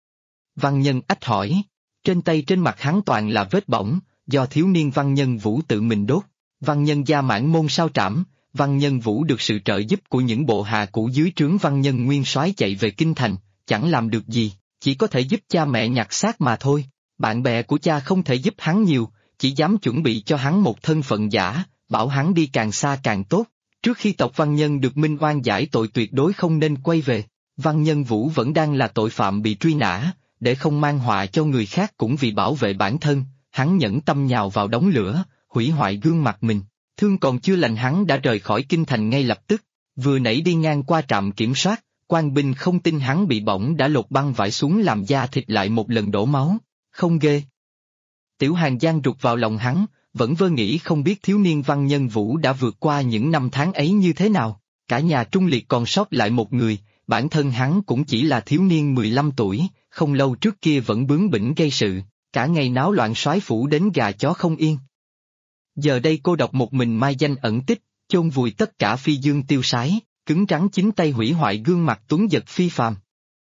Speaker 1: Văn Nhân Ách hỏi, trên tay trên mặt hắn toàn là vết bỏng, do thiếu niên Văn Nhân Vũ tự mình đốt. Văn Nhân gia mãn môn sao trảm, Văn Nhân Vũ được sự trợ giúp của những bộ hạ cũ dưới trướng Văn Nhân Nguyên soái chạy về kinh thành, chẳng làm được gì, chỉ có thể giúp cha mẹ nhặt xác mà thôi. Bạn bè của cha không thể giúp hắn nhiều, chỉ dám chuẩn bị cho hắn một thân phận giả, bảo hắn đi càng xa càng tốt. Trước khi tộc Văn Nhân được minh oan giải tội tuyệt đối không nên quay về. Văn Nhân Vũ vẫn đang là tội phạm bị truy nã, để không mang họa cho người khác cũng vì bảo vệ bản thân, hắn nhẫn tâm nhào vào đống lửa, hủy hoại gương mặt mình. Thương còn chưa lành hắn đã rời khỏi kinh thành ngay lập tức, vừa nãy đi ngang qua trạm kiểm soát, quan binh không tin hắn bị bỏng đã lột băng vải xuống làm da thịt lại một lần đổ máu, không ghê. Tiểu Hàng Giang rụt vào lòng hắn, vẫn vơ nghĩ không biết thiếu niên Văn Nhân Vũ đã vượt qua những năm tháng ấy như thế nào, cả nhà trung liệt còn sót lại một người, bản thân hắn cũng chỉ là thiếu niên 15 tuổi, không lâu trước kia vẫn bướng bỉnh gây sự, cả ngày náo loạn soái phủ đến gà chó không yên. Giờ đây cô độc một mình mai danh ẩn tích, chôn vùi tất cả phi dương tiêu sái, cứng rắn chính tay hủy hoại gương mặt tuấn giật phi phàm.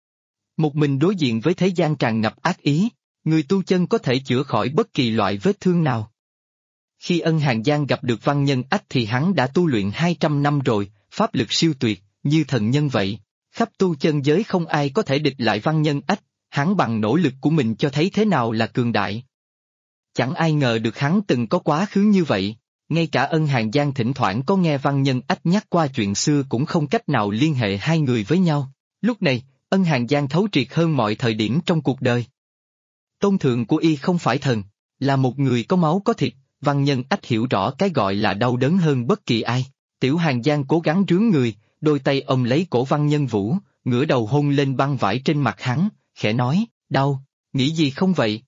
Speaker 1: Một mình đối diện với thế gian tràn ngập ác ý, người tu chân có thể chữa khỏi bất kỳ loại vết thương nào. Khi Ân Hàng Giang gặp được Văn Nhân Ách thì hắn đã tu luyện 200 năm rồi, pháp lực siêu tuyệt, như thần nhân vậy. Khắp tu chân giới không ai có thể địch lại Văn Nhân Ách, hắn bằng nỗ lực của mình cho thấy thế nào là cường đại. Chẳng ai ngờ được hắn từng có quá khứ như vậy, ngay cả Ân Hàng Giang thỉnh thoảng có nghe Văn Nhân Ách nhắc qua chuyện xưa cũng không cách nào liên hệ hai người với nhau. Lúc này, Ân Hàng Giang thấu triệt hơn mọi thời điểm trong cuộc đời. Tôn thượng của y không phải thần, là một người có máu có thịt, Văn Nhân Ách hiểu rõ cái gọi là đau đớn hơn bất kỳ ai. Tiểu Hàng Giang cố gắng rướn người, đôi tay ôm lấy cổ Văn Nhân Vũ, ngửa đầu hôn lên băng vải trên mặt hắn, khẽ nói, đau, nghĩ gì không vậy?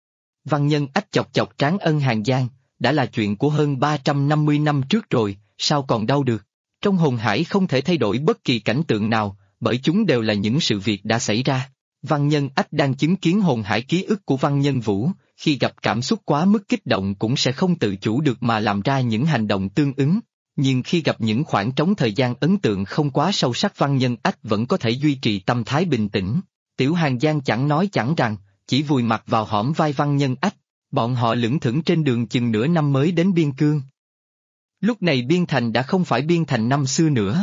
Speaker 1: Văn Nhân Ách chọc chọc trán Ân Hàng Giang, đã là chuyện của hơn 350 năm trước rồi, sao còn đau được? Trong hồn hải không thể thay đổi bất kỳ cảnh tượng nào, bởi chúng đều là những sự việc đã xảy ra. Văn Nhân Ách đang chứng kiến hồn hải ký ức của Văn Nhân Vũ, khi gặp cảm xúc quá mức kích động cũng sẽ không tự chủ được mà làm ra những hành động tương ứng. Nhưng khi gặp những khoảng trống thời gian ấn tượng không quá sâu sắc Văn Nhân Ách vẫn có thể duy trì tâm thái bình tĩnh. Tiểu Hàng Giang chẳng nói chẳng rằng, chỉ vùi mặt vào hõm vai Văn Nhân Ách, bọn họ lững thững trên đường chừng nửa năm mới đến biên cương. Lúc này biên thành đã không phải biên thành năm xưa nữa.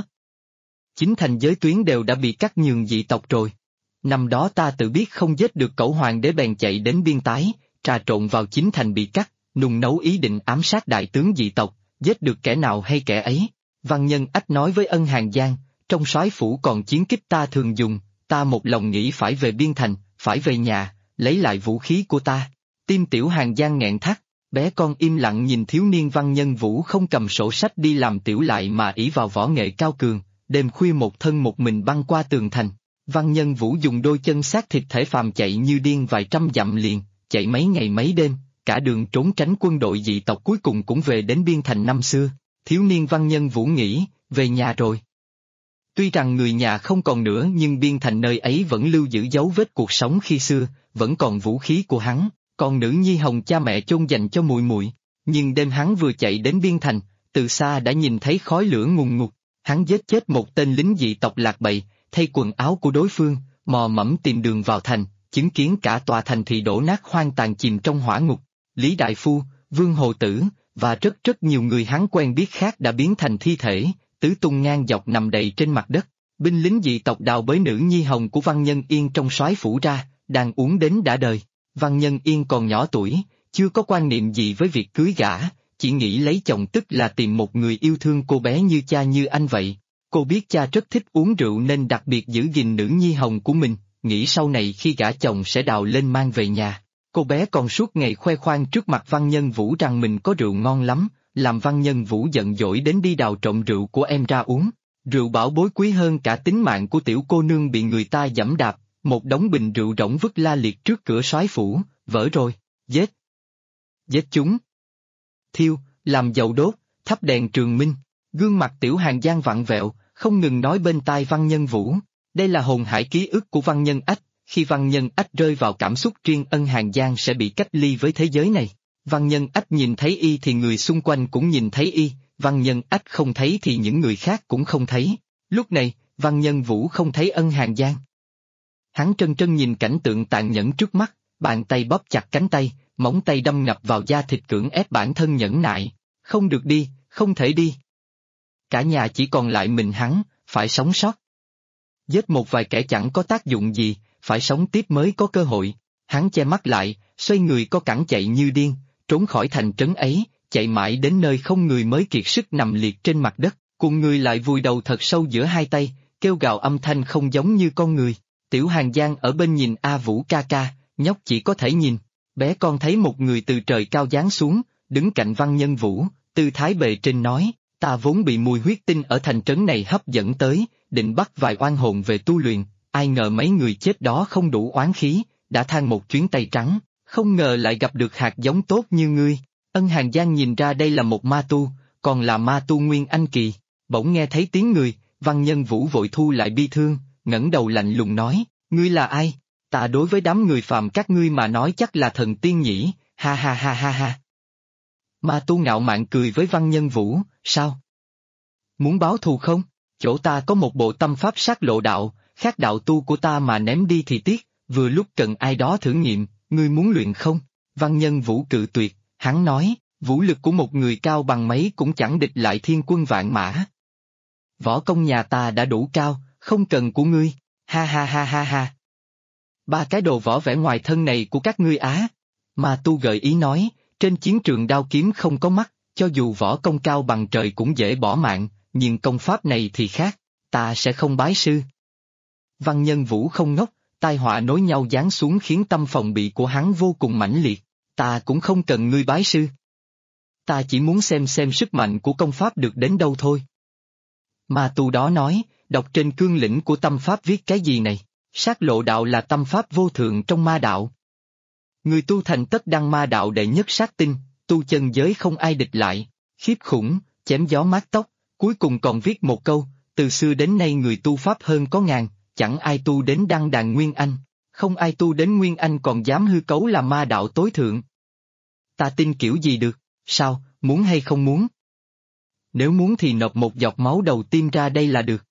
Speaker 1: Chính thành giới tuyến đều đã bị cắt nhường dị tộc rồi. Năm đó ta tự biết không giết được cẩu hoàng đế bèn chạy đến biên tái, trà trộn vào chính thành bị cắt, nung nấu ý định ám sát đại tướng dị tộc, giết được kẻ nào hay kẻ ấy. Văn Nhân Ách nói với Ân Hàng Giang, trong soái phủ còn chiến kích ta thường dùng, ta một lòng nghĩ phải về biên thành, phải về nhà, lấy lại vũ khí của ta. Tim Tiểu Hàng Giang nghẹn thắt, bé con im lặng nhìn thiếu niên Văn Nhân Vũ không cầm sổ sách đi làm tiểu lại mà ỷ vào võ nghệ cao cường, đêm khuya một thân một mình băng qua tường thành. Văn Nhân Vũ dùng đôi chân xác thịt thể phàm chạy như điên vài trăm dặm liền, chạy mấy ngày mấy đêm, cả đường trốn tránh quân đội dị tộc cuối cùng cũng về đến biên thành năm xưa. Thiếu niên Văn Nhân Vũ nghĩ, về nhà rồi. Tuy rằng người nhà không còn nữa nhưng biên thành nơi ấy vẫn lưu giữ dấu vết cuộc sống khi xưa, vẫn còn vũ khí của hắn, còn nữ nhi hồng cha mẹ chôn dành cho muội muội. Nhưng đêm hắn vừa chạy đến biên thành, từ xa đã nhìn thấy khói lửa ngùn ngụt, hắn giết chết một tên lính dị tộc lạc bầy, thay quần áo của đối phương, mò mẫm tìm đường vào thành, chứng kiến cả tòa thành thị đổ nát hoang tàn chìm trong hỏa ngục. Lý Đại Phu, Vương Hồ Tử, và rất nhiều người hắn quen biết khác đã biến thành thi thể, tứ tung ngang dọc nằm đầy trên mặt đất. Binh lính dị tộc đào bới nữ nhi hồng của Văn Nhân Yên trong soái phủ ra, đang uống đến đã đời. Văn Nhân Yên còn nhỏ tuổi, chưa có quan niệm gì với việc cưới gả, chỉ nghĩ lấy chồng tức là tìm một người yêu thương cô bé như cha như anh vậy. Cô biết cha rất thích uống rượu nên đặc biệt giữ gìn nữ nhi hồng của mình, nghĩ sau này khi gả chồng sẽ đào lên mang về nhà. Cô bé còn suốt ngày khoe khoang trước mặt Văn Nhân Vũ rằng mình có rượu ngon lắm, làm Văn Nhân Vũ giận dỗi đến đi đào trộm rượu của em ra uống. Rượu bảo bối quý hơn cả tính mạng của tiểu cô nương bị người ta giẫm đạp, một đống bình rượu rỗng vứt la liệt trước cửa soái phủ, vỡ rồi, giết. Giết chúng. Thiêu, làm dầu đốt, thắp đèn trường minh, gương mặt Tiểu Hàn Giang vặn vẹo, không ngừng nói bên tai Văn Nhân Vũ. Đây là hồn hải ký ức của Văn Nhân Ách, khi Văn Nhân Ách rơi vào cảm xúc riêng Ân Hàn Giang sẽ bị cách ly với thế giới này. Văn Nhân Ách nhìn thấy y thì người xung quanh cũng nhìn thấy y, Văn Nhân Ách không thấy thì những người khác cũng không thấy. Lúc này, Văn Nhân Vũ không thấy Ân Hàn Giang. Hắn trân trân nhìn cảnh tượng tàn nhẫn trước mắt, bàn tay bóp chặt cánh tay, móng tay đâm ngập vào da thịt cưỡng ép bản thân nhẫn nại. Không được đi, không thể đi. Cả nhà chỉ còn lại mình hắn, phải sống sót. Giết một vài kẻ chẳng có tác dụng gì, phải sống tiếp mới có cơ hội. Hắn che mắt lại, xoay người co cẳng chạy như điên, trốn khỏi thành trấn ấy, chạy mãi đến nơi không người mới kiệt sức nằm liệt trên mặt đất, cùng người lại vùi đầu thật sâu giữa hai tay, kêu gào âm thanh không giống như con người. Tiểu Hàn Giang ở bên nhìn A Vũ ca ca, nhóc chỉ có thể nhìn. Bé con thấy một người từ trời cao giáng xuống, đứng cạnh Văn Nhân Vũ, tư thái bề trên nói, ta vốn bị mùi huyết tinh ở thành trấn này hấp dẫn tới, định bắt vài oan hồn về tu luyện, ai ngờ mấy người chết đó không đủ oán khí, đã than một chuyến tay trắng, không ngờ lại gặp được hạt giống tốt như ngươi. Ân Hàn Giang nhìn ra đây là một ma tu, còn là ma tu Nguyên Anh Kỳ, bỗng nghe thấy tiếng người, Văn Nhân Vũ vội thu lại bi thương, ngẩng đầu lạnh lùng nói, ngươi là ai? Ta đối với đám người phàm các ngươi mà nói chắc là thần tiên nhỉ, ha ha ha ha ha. Ma tu ngạo mạn cười với Văn Nhân Vũ, sao? Muốn báo thù không? Chỗ ta có một bộ tâm pháp sát lộ đạo, khác đạo tu của ta mà ném đi thì tiếc, vừa lúc cần ai đó thử nghiệm, ngươi muốn luyện không? Văn Nhân Vũ cự tuyệt, hắn nói, vũ lực của một người cao bằng mấy cũng chẳng địch lại thiên quân vạn mã. Võ công nhà ta đã đủ cao, không cần của ngươi, ha ha ha ha ha. Ba cái đồ võ vẻ ngoài thân này của các ngươi á. Ma tu gợi ý nói, trên chiến trường đao kiếm không có mắt, cho dù võ công cao bằng trời cũng dễ bỏ mạng, nhưng công pháp này thì khác, ta sẽ không bái sư. Văn Nhân Vũ không ngốc, tai họa nối nhau giáng xuống khiến tâm phòng bị của hắn vô cùng mãnh liệt, ta cũng không cần ngươi bái sư. Ta chỉ muốn xem sức mạnh của công pháp được đến đâu thôi. Ma tu đó nói, đọc trên cương lĩnh của tâm pháp viết cái gì này, sát lộ đạo là tâm pháp vô thượng trong ma đạo. Người tu thành tất đăng ma đạo đệ nhất sát tinh, tu chân giới không ai địch lại, khiếp khủng, chém gió mát tóc, cuối cùng còn viết một câu, từ xưa đến nay người tu pháp hơn có ngàn, chẳng ai tu đến đăng đàn Nguyên Anh, không ai tu đến Nguyên Anh còn dám hư cấu là ma đạo tối thượng. Ta tin kiểu gì được, sao, muốn hay không muốn? Nếu muốn thì nộp một giọt máu đầu tiên ra đây là được.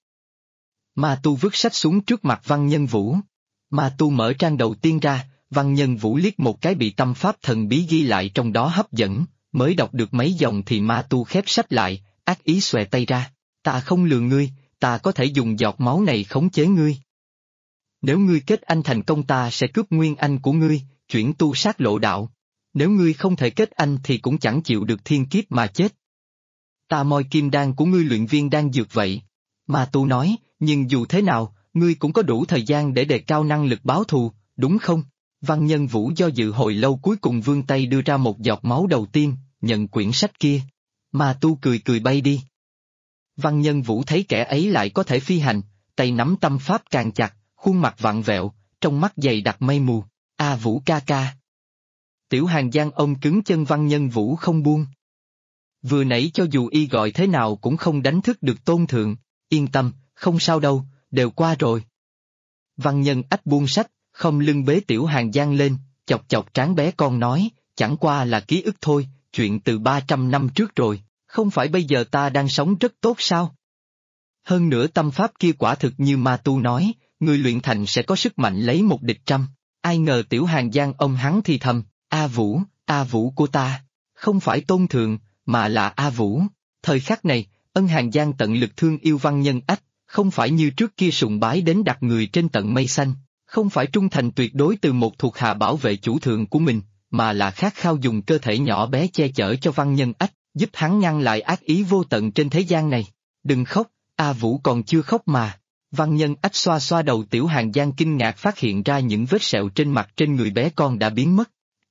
Speaker 1: Ma tu vứt sách xuống trước mặt Văn Nhân Vũ. Ma tu mở trang đầu tiên ra, Văn Nhân Vũ liếc một cái bị tâm pháp thần bí ghi lại trong đó hấp dẫn, mới đọc được mấy dòng thì ma tu khép sách lại, ác ý xòe tay ra. Ta không lừa ngươi, ta có thể dùng giọt máu này khống chế ngươi. Nếu ngươi kết anh thành công ta sẽ cướp nguyên anh của ngươi, chuyển tu sát lộ đạo. Nếu ngươi không thể kết anh thì cũng chẳng chịu được thiên kiếp mà chết. Ta moi kim đan của ngươi luyện viên đan dược vậy. Ma tu nói, nhưng dù thế nào, ngươi cũng có đủ thời gian để đề cao năng lực báo thù, đúng không? Văn Nhân Vũ do dự hồi lâu cuối cùng vươn tay đưa ra một giọt máu đầu tiên, nhận quyển sách kia. Ma tu cười cười bay đi. Văn Nhân Vũ thấy kẻ ấy lại có thể phi hành, tay nắm tâm pháp càng chặt, khuôn mặt vặn vẹo, trong mắt dày đặc mây mù. A Vũ ca ca. Tiểu Hàn Giang ôm cứng chân Văn Nhân Vũ không buông. Vừa nãy cho dù y gọi thế nào cũng không đánh thức được tôn thượng, yên tâm, không sao đâu, đều qua rồi. Văn Nhân Ách buông sách, không lưng bế Tiểu Hàn Giang lên, chọc chọc trán bé con nói, chẳng qua là ký ức thôi, chuyện từ 300 năm trước rồi, không phải bây giờ ta đang sống rất tốt sao? Hơn nữa tâm pháp kia quả thực như ma tu nói, người luyện thành sẽ có sức mạnh lấy một địch trăm. Ai ngờ Tiểu Hàn Giang ông hắn thì thầm, A Vũ của ta, không phải tôn thượng, mà là A Vũ. Thời khắc này, Ân Hàn Giang tận lực thương yêu Văn Nhân Ách, không phải như trước kia sùng bái đến đặt người trên tận mây xanh, không phải trung thành tuyệt đối từ một thuộc hạ bảo vệ chủ thượng của mình, mà là khát khao dùng cơ thể nhỏ bé che chở cho Văn Nhân Ách, giúp hắn ngăn lại ác ý vô tận trên thế gian này. Đừng khóc, A Vũ còn chưa khóc mà. Văn Nhân Ách xoa xoa đầu Tiểu Hàn Giang kinh ngạc phát hiện ra những vết sẹo trên mặt trên người bé con đã biến mất.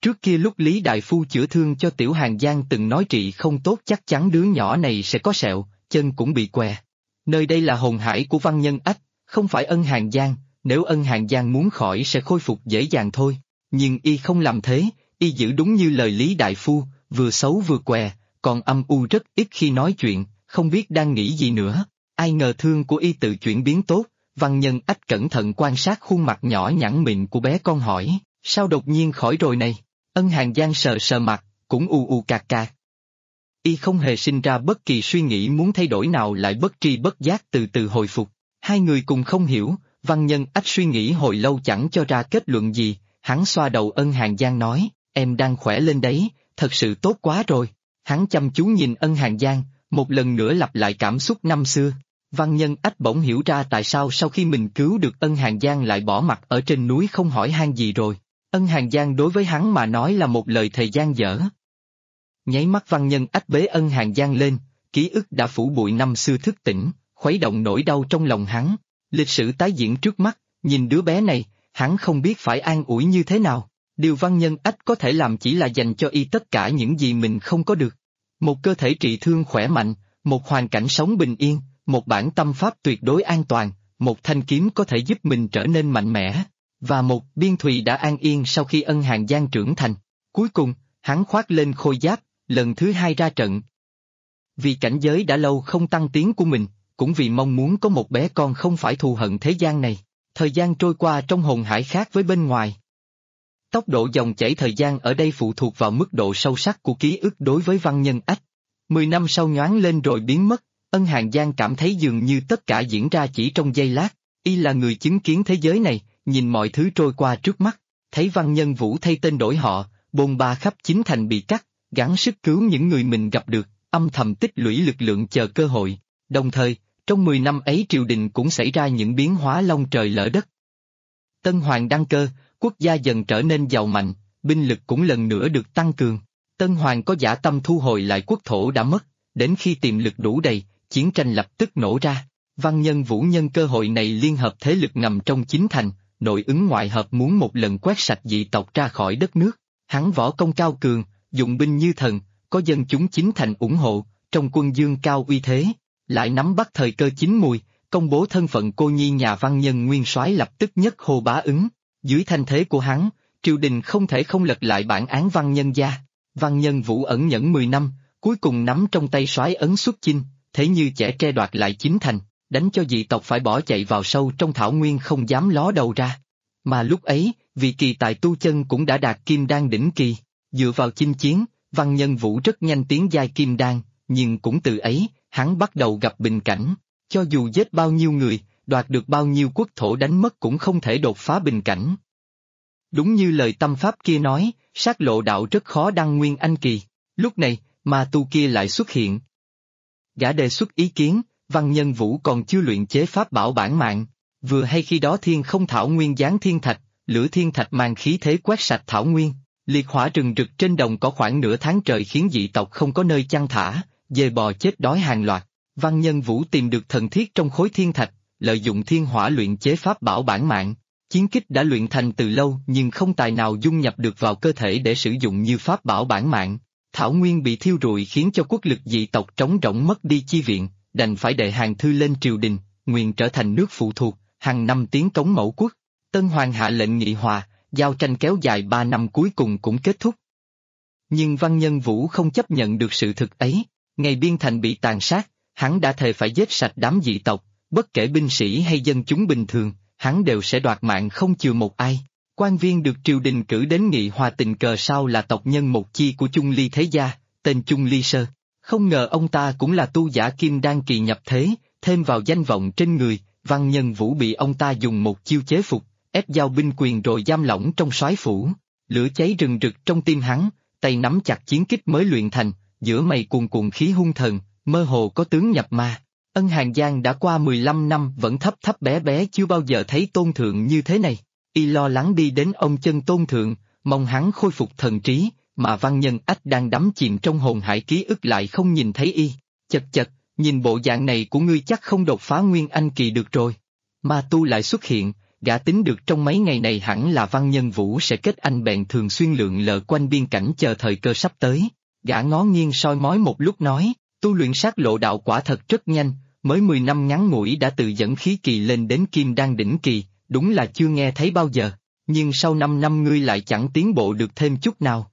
Speaker 1: Trước kia lúc Lý Đại Phu chữa thương cho Tiểu Hàn Giang từng nói trị không tốt chắc chắn đứa nhỏ này sẽ có sẹo, chân cũng bị què. Nơi đây là hồn hải của Văn Nhân Ách, không phải Ân Hàn Giang, nếu Ân Hàn Giang muốn khỏi sẽ khôi phục dễ dàng thôi. Nhưng y không làm thế, y giữ đúng như lời Lý Đại Phu, vừa xấu vừa què, còn âm u rất ít khi nói chuyện, không biết đang nghĩ gì nữa. Ai ngờ thương của y tự chuyển biến tốt, Văn Nhân Ách cẩn thận quan sát khuôn mặt nhỏ nhẵn mịn của bé con hỏi, sao đột nhiên khỏi rồi này? Ân Hàn Giang sờ sờ mặt, cũng u u cạc cạc. Y không hề sinh ra bất kỳ suy nghĩ muốn thay đổi nào lại bất tri bất giác từ từ hồi phục. Hai người cùng không hiểu, Văn Nhân Ách suy nghĩ hồi lâu chẳng cho ra kết luận gì, hắn xoa đầu Ân Hàn Giang nói, em đang khỏe lên đấy, thật sự tốt quá rồi. Hắn chăm chú nhìn Ân Hàn Giang, một lần nữa lặp lại cảm xúc năm xưa. Văn Nhân Ách bỗng hiểu ra tại sao sau khi mình cứu được Ân Hàn Giang lại bỏ mặt ở trên núi không hỏi han gì rồi. Ân Hàn Giang đối với hắn mà nói là một lời thời gian dở. Nháy mắt Văn Nhân Ách bế Ân Hàn Giang lên, ký ức đã phủ bụi năm xưa thức tỉnh, khuấy động nỗi đau trong lòng hắn. Lịch sử tái diễn trước mắt, nhìn đứa bé này, hắn không biết phải an ủi như thế nào. Điều Văn Nhân Ách có thể làm chỉ là dành cho y tất cả những gì mình không có được. Một cơ thể trị thương khỏe mạnh, một hoàn cảnh sống bình yên, một bản tâm pháp tuyệt đối an toàn, một thanh kiếm có thể giúp mình trở nên mạnh mẽ, và một biên thùy đã an yên sau khi Ân Hàn Giang trưởng thành. Cuối cùng, hắn khoác lên khôi giáp, lần thứ hai ra trận. Vì cảnh giới đã lâu không tăng tiến của mình, cũng vì mong muốn có một bé con không phải thù hận thế gian này, thời gian trôi qua trong hồn hải khác với bên ngoài. Tốc độ dòng chảy thời gian ở đây phụ thuộc vào mức độ sâu sắc của ký ức đối với Văn Nhân Ách. 10 năm sau nhoáng lên rồi biến mất, Ân Hàn Giang cảm thấy dường như tất cả diễn ra chỉ trong giây lát, y là người chứng kiến thế giới này, nhìn mọi thứ trôi qua trước mắt, thấy Văn Nhân Vũ thay tên đổi họ, bôn ba khắp chính thành bị cắt, gắng sức cứu những người mình gặp được, âm thầm tích lũy lực lượng chờ cơ hội. Đồng thời, trong 10 năm ấy triều đình cũng xảy ra những biến hóa long trời lỡ đất. Tân Hoàng đăng cơ, quốc gia dần trở nên giàu mạnh, binh lực cũng lần nữa được tăng cường. Tân Hoàng có dã tâm thu hồi lại quốc thổ đã mất, đến khi tiềm lực đủ đầy, chiến tranh lập tức nổ ra. Văn Nhân Vũ nhân cơ hội này liên hợp thế lực nằm trong chính thành, nội ứng ngoại hợp muốn một lần quét sạch dị tộc ra khỏi đất nước. Hắn võ công cao cường, dụng binh như thần, có dân chúng chính thành ủng hộ, trong quân dương cao uy thế, lại nắm bắt thời cơ chín mùi, công bố thân phận cô nhi nhà Văn Nhân nguyên soái lập tức nhất hô bá ứng. Dưới thanh thế của hắn, triều đình không thể không lật lại bản án Văn Nhân gia. Văn Nhân Vũ ẩn nhẫn 10 năm, cuối cùng nắm trong tay soái ấn xuất chinh, thế như trẻ tre đoạt lại chính thành, đánh cho dị tộc phải bỏ chạy vào sâu trong thảo nguyên không dám ló đầu ra. Mà lúc ấy, vì kỳ tài tu chân cũng đã đạt kim đan đỉnh kỳ, dựa vào chinh chiến, Văn Nhân Vũ rất nhanh tiến giai kim đan, nhưng cũng từ ấy, hắn bắt đầu gặp bình cảnh, cho dù giết bao nhiêu người, đoạt được bao nhiêu quốc thổ đánh mất cũng không thể đột phá bình cảnh. Đúng như lời tâm pháp kia nói, sát lộ đạo rất khó đăng nguyên anh kỳ. Lúc này, ma tu kia lại xuất hiện. Gã đề xuất ý kiến, Văn Nhân Vũ còn chưa luyện chế pháp bảo bản mạng, vừa hay khi đó thiên không thảo nguyên giáng thiên thạch, lửa thiên thạch mang khí thế quét sạch thảo nguyên, liệt hỏa rừng rực trên đồng cỏ khoảng nửa tháng trời khiến dị tộc không có nơi chăn thả, dê bò chết đói hàng loạt. Văn Nhân Vũ tìm được thần thiết trong khối thiên thạch, lợi dụng thiên hỏa luyện chế pháp bảo bản mạng. Chiến kích đã luyện thành từ lâu nhưng không tài nào dung nhập được vào cơ thể để sử dụng như pháp bảo bản mạng. Thảo Nguyên bị thiêu rụi khiến cho quốc lực dị tộc trống rỗng mất đi chi viện, đành phải đệ hàng thư lên triều đình, nguyện trở thành nước phụ thuộc, hàng năm tiến cống mẫu quốc. Tân Hoàng hạ lệnh nghị hòa, giao tranh kéo dài 3 năm cuối cùng cũng kết thúc. Nhưng Văn Nhân Vũ không chấp nhận được sự thực ấy, ngày biên thành bị tàn sát, hắn đã thề phải giết sạch đám dị tộc, bất kể binh sĩ hay dân chúng bình thường, hắn đều sẽ đoạt mạng không chừa một ai. Quan viên được triều đình cử đến nghị hòa tình cờ sau là tộc nhân một chi của Chung Ly thế gia, tên Chung Ly Sơ. Không ngờ ông ta cũng là tu giả kim đan kỳ nhập thế, thêm vào danh vọng trên người, Văn Nhân Vũ bị ông ta dùng một chiêu chế phục, ép giao binh quyền rồi giam lỏng trong soái phủ. Lửa cháy rừng rực trong tim hắn, tay nắm chặt chiến kích mới luyện thành, giữa mày cuồn cuộn khí hung thần, mơ hồ có tướng nhập ma. Ân Hàn Giang đã qua 15 năm vẫn thấp thấp bé bé chưa bao giờ thấy Tôn Thượng như thế này. Y lo lắng đi đến ông chân Tôn Thượng, mong hắn khôi phục thần trí, mà Văn Nhân Ách đang đắm chìm trong hồn hải ký ức lại không nhìn thấy y. Chật chật, nhìn bộ dạng này của ngươi chắc không đột phá nguyên anh kỳ được rồi. Ma tu lại xuất hiện, Gã tính được trong mấy ngày này hẳn là Văn Nhân Vũ sẽ kết anh bèn thường xuyên lượn lờ quanh biên cảnh chờ thời cơ sắp tới. Gã ngó nghiêng soi mói một lúc nói, tu luyện sát lộ đạo quả thật rất nhanh, mới 10 năm ngắn ngủi đã từ dẫn khí kỳ lên đến kim đan đỉnh kỳ, đúng là chưa nghe thấy bao giờ, nhưng sau 5 năm ngươi lại chẳng tiến bộ được thêm chút nào.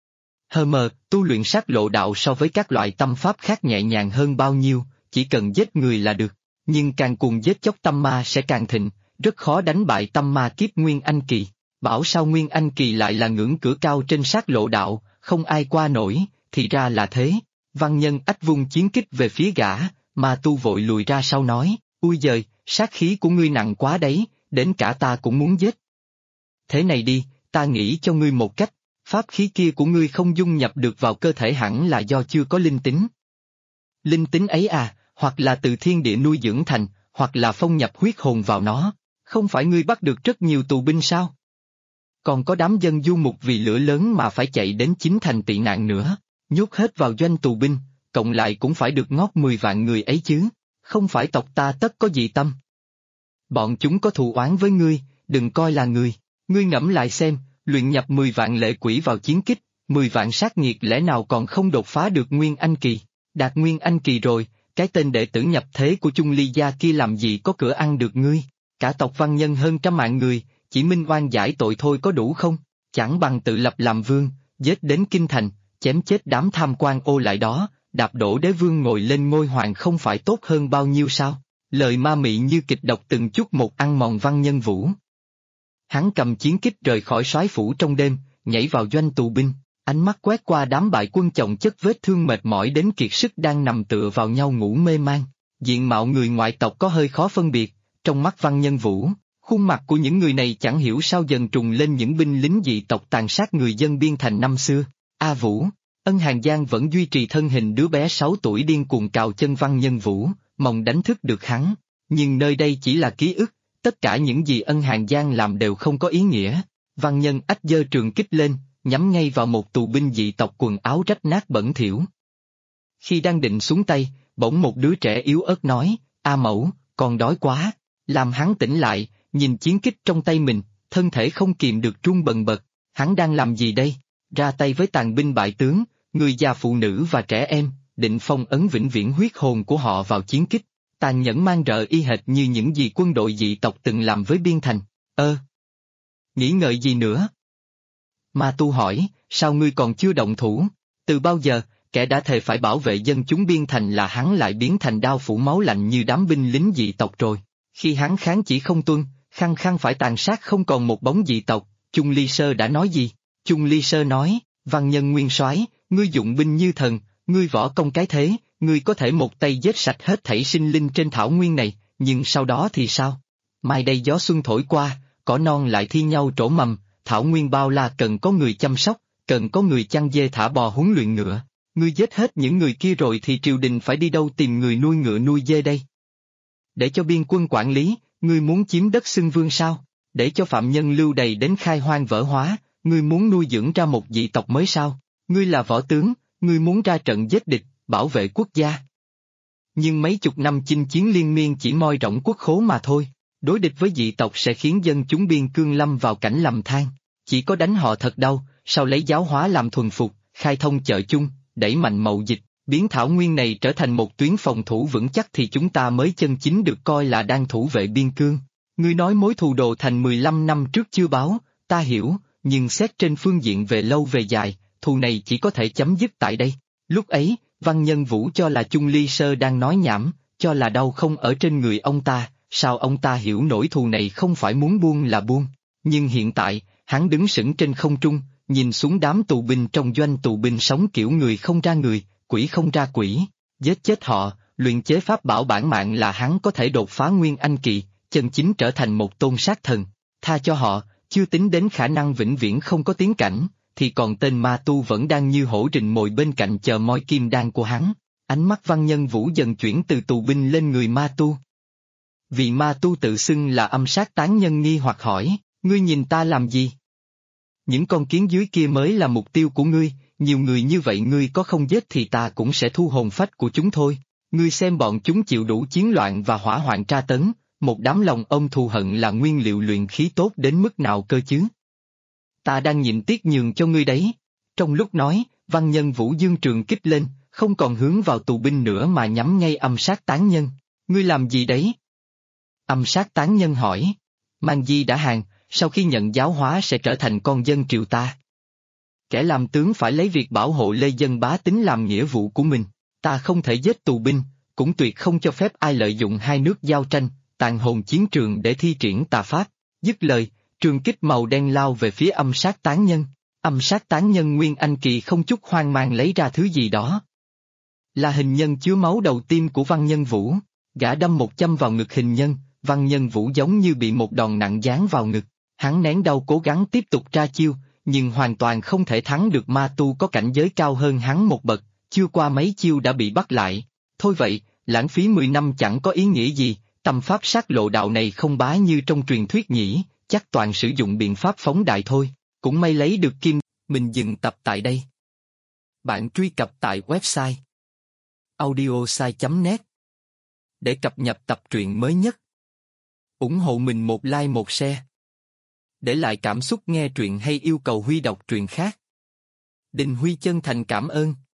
Speaker 1: Tu luyện sát lộ đạo so với các loại tâm pháp khác nhẹ nhàng hơn bao nhiêu, chỉ cần giết người là được, nhưng càng cuồng giết chóc tâm ma sẽ càng thịnh, rất khó đánh bại tâm ma kiếp Nguyên Anh Kỳ. Bảo sao Nguyên Anh Kỳ lại là ngưỡng cửa cao trên sát lộ đạo, không ai qua nổi, thì ra là thế. Văn Nhân Ách vung chiến kích về phía gã, mà tu vội lùi ra sau nói, ui giời, sát khí của ngươi nặng quá đấy, đến cả ta cũng muốn giết. Thế này đi, ta nghĩ cho ngươi một cách, pháp khí kia của ngươi không dung nhập được vào cơ thể hẳn là do chưa có linh tính. Linh tính ấy à, hoặc là từ thiên địa nuôi dưỡng thành, hoặc là phong nhập huyết hồn vào nó, không phải ngươi bắt được rất nhiều tù binh sao? Còn có đám dân du mục vì lửa lớn mà phải chạy đến chính thành tị nạn nữa, nhốt hết vào doanh tù binh, cộng lại cũng phải được ngót 10 vạn người ấy chứ, không phải tộc ta tất có gì tâm. Bọn chúng có thù oán với ngươi, đừng coi là ngươi ngẫm lại xem, luyện nhập 10 vạn lệ quỷ vào chiến kích, 10 vạn sát nghiệt lẽ nào còn không đột phá được Nguyên Anh Kỳ, đạt Nguyên Anh Kỳ rồi, cái tên đệ tử nhập thế của Chung Ly gia kia làm gì có cửa ăn được ngươi, cả tộc Văn Nhân hơn 100 mạng người, chỉ minh oan giải tội thôi có đủ không, chẳng bằng tự lập làm vương, giết đến kinh thành, chém chết đám tham quan ô lại đó, đạp đổ đế vương ngồi lên ngôi hoàng không phải tốt hơn bao nhiêu sao, lời ma mị như kịch độc từng chút một ăn mòn Văn Nhân Vũ. Hắn cầm chiến kích rời khỏi soái phủ trong đêm, nhảy vào doanh tù binh, ánh mắt quét qua đám bại quân chồng chất vết thương mệt mỏi đến kiệt sức đang nằm tựa vào nhau ngủ mê man. Diện mạo người ngoại tộc có hơi khó phân biệt, trong mắt Văn Nhân Vũ, khuôn mặt của những người này chẳng hiểu sao dần trùng lên những binh lính dị tộc tàn sát người dân biên thành năm xưa. A Vũ, Ân Hàn Giang vẫn duy trì thân hình đứa bé 6 tuổi điên cuồng cào chân Văn Nhân Vũ, mong đánh thức được hắn, nhưng nơi đây chỉ là ký ức. Tất cả những gì Ân Hàn Giang làm đều không có ý nghĩa. Văn Nhân Ách giơ trường kích lên, nhắm ngay vào một tù binh dị tộc quần áo rách nát bẩn thỉu. Khi đang định xuống tay, bỗng một đứa trẻ yếu ớt nói, A Mẫu, con đói quá. Làm hắn tỉnh lại, nhìn chiến kích trong tay mình, thân thể không kìm được run bần bật. Hắn đang làm gì đây? Ra tay với tàn binh bại tướng, người già phụ nữ và trẻ em, định phong ấn vĩnh viễn huyết hồn của họ vào chiến kích. Tàn nhẫn mang rợ y hệt như những gì quân đội dị tộc từng làm với biên thành. Nghĩ ngợi gì nữa? Ma Tu hỏi, sao ngươi còn chưa động thủ? Từ bao giờ, kẻ đã thề phải bảo vệ dân chúng biên thành là hắn lại biến thành đao phủ máu lạnh như đám binh lính dị tộc rồi. Khi hắn kháng chỉ không tuân, khăng khăng phải tàn sát không còn một bóng dị tộc, Chung Ly Sơ đã nói gì? Chung Ly Sơ nói, Văn Nhân Nguyên soái, ngươi dụng binh như thần, ngươi võ công cái thế. Ngươi có thể một tay giết sạch hết thảy sinh linh trên thảo nguyên này, nhưng sau đó thì sao? Mai đây gió xuân thổi qua, cỏ non lại thi nhau trổ mầm, thảo nguyên bao la cần có người chăm sóc, cần có người chăn dê thả bò huấn luyện ngựa. Ngươi giết hết những người kia rồi thì triều đình phải đi đâu tìm người nuôi ngựa nuôi dê đây? Để cho biên quân quản lý, ngươi muốn chiếm đất xưng vương sao? Để cho phạm nhân lưu đày đến khai hoang vỡ hóa, ngươi muốn nuôi dưỡng ra một dị tộc mới sao? Ngươi là võ tướng, ngươi muốn ra trận giết địch, bảo vệ quốc gia. Nhưng mấy chục năm chinh chiến liên miên chỉ moi rỗng quốc khố mà thôi, đối địch với dị tộc sẽ khiến dân chúng biên cương lâm vào cảnh lầm than, chỉ có đánh họ thật đau, sau lấy giáo hóa làm thuần phục, khai thông chợ chung, đẩy mạnh mậu dịch, biến thảo nguyên này trở thành một tuyến phòng thủ vững chắc thì chúng ta mới chân chính được coi là đang thủ vệ biên cương. Ngươi nói mối thù Đồ Thành 15 năm trước chưa báo, ta hiểu, nhưng xét trên phương diện về lâu về dài, thù này chỉ có thể chấm dứt tại đây. Lúc ấy, Văn Nhân Vũ cho là Chung Ly Sơ đang nói nhảm, cho là đau không ở trên người ông ta, sao ông ta hiểu nỗi thù này không phải muốn buông là buông. Nhưng hiện tại, hắn đứng sững trên không trung, nhìn xuống đám tù binh trong doanh tù binh sống kiểu người không ra người, quỷ không ra quỷ, giết chết họ, luyện chế pháp bảo bản mạng là hắn có thể đột phá Nguyên Anh Kỳ, chân chính trở thành một tôn sát thần. Tha cho họ, chưa tính đến khả năng vĩnh viễn không có tiến cảnh, thì còn tên Ma Tu vẫn đang như hổ rình mồi bên cạnh chờ moi kim đan của hắn. Ánh mắt Văn Nhân Vũ dần chuyển từ tù binh lên người Ma Tu. Vị Ma Tu tự xưng là âm sát tán nhân nghi hoặc hỏi, ngươi nhìn ta làm gì? Những con kiến dưới kia mới là mục tiêu của ngươi, nhiều người như vậy ngươi có không giết thì ta cũng sẽ thu hồn phách của chúng thôi. Ngươi xem bọn chúng chịu đủ chiến loạn và hỏa hoạn tra tấn, một đám lòng ông thù hận là nguyên liệu luyện khí tốt đến mức nào cơ chứ? Ta đang nhịn tiếc nhường cho ngươi đấy. Trong lúc nói, Văn Nhân Vũ dương trường kích lên, không còn hướng vào tù binh nữa mà nhắm ngay âm sát tán nhân. Ngươi làm gì đấy? Âm sát tán nhân hỏi. Mang Di đã hàng, sau khi nhận giáo hóa sẽ trở thành con dân triều ta. Kẻ làm tướng phải lấy việc bảo hộ lê dân bá tính làm nghĩa vụ của mình. Ta không thể giết tù binh, cũng tuyệt không cho phép ai lợi dụng hai nước giao tranh, tàn hồn chiến trường để thi triển tà pháp. Dứt lời, trường kích màu đen lao về phía âm sát tán nhân. Âm sát tán nhân Nguyên Anh Kỳ không chút hoang mang lấy ra thứ gì đó. Là hình nhân chứa máu đầu tiên của Văn Nhân Vũ. Gã đâm một châm vào ngực hình nhân, Văn Nhân Vũ giống như bị một đòn nặng giáng vào ngực. Hắn nén đau cố gắng tiếp tục ra chiêu, nhưng hoàn toàn không thể thắng được ma tu có cảnh giới cao hơn hắn một bậc, chưa qua mấy chiêu đã bị bắt lại. Thôi vậy, lãng phí 10 năm chẳng có ý nghĩa gì, tâm pháp sát lộ đạo này không bá như trong truyền thuyết nhỉ, chắc toàn sử dụng biện pháp phóng đại thôi. Cũng may lấy được kim. Mình dừng tập tại đây. Bạn truy cập tại website audiosai.net để cập nhật tập truyện mới nhất. Ủng hộ mình một like một share. Để lại cảm xúc nghe truyện hay yêu cầu Huy đọc truyện khác. Đình Huy chân thành cảm ơn.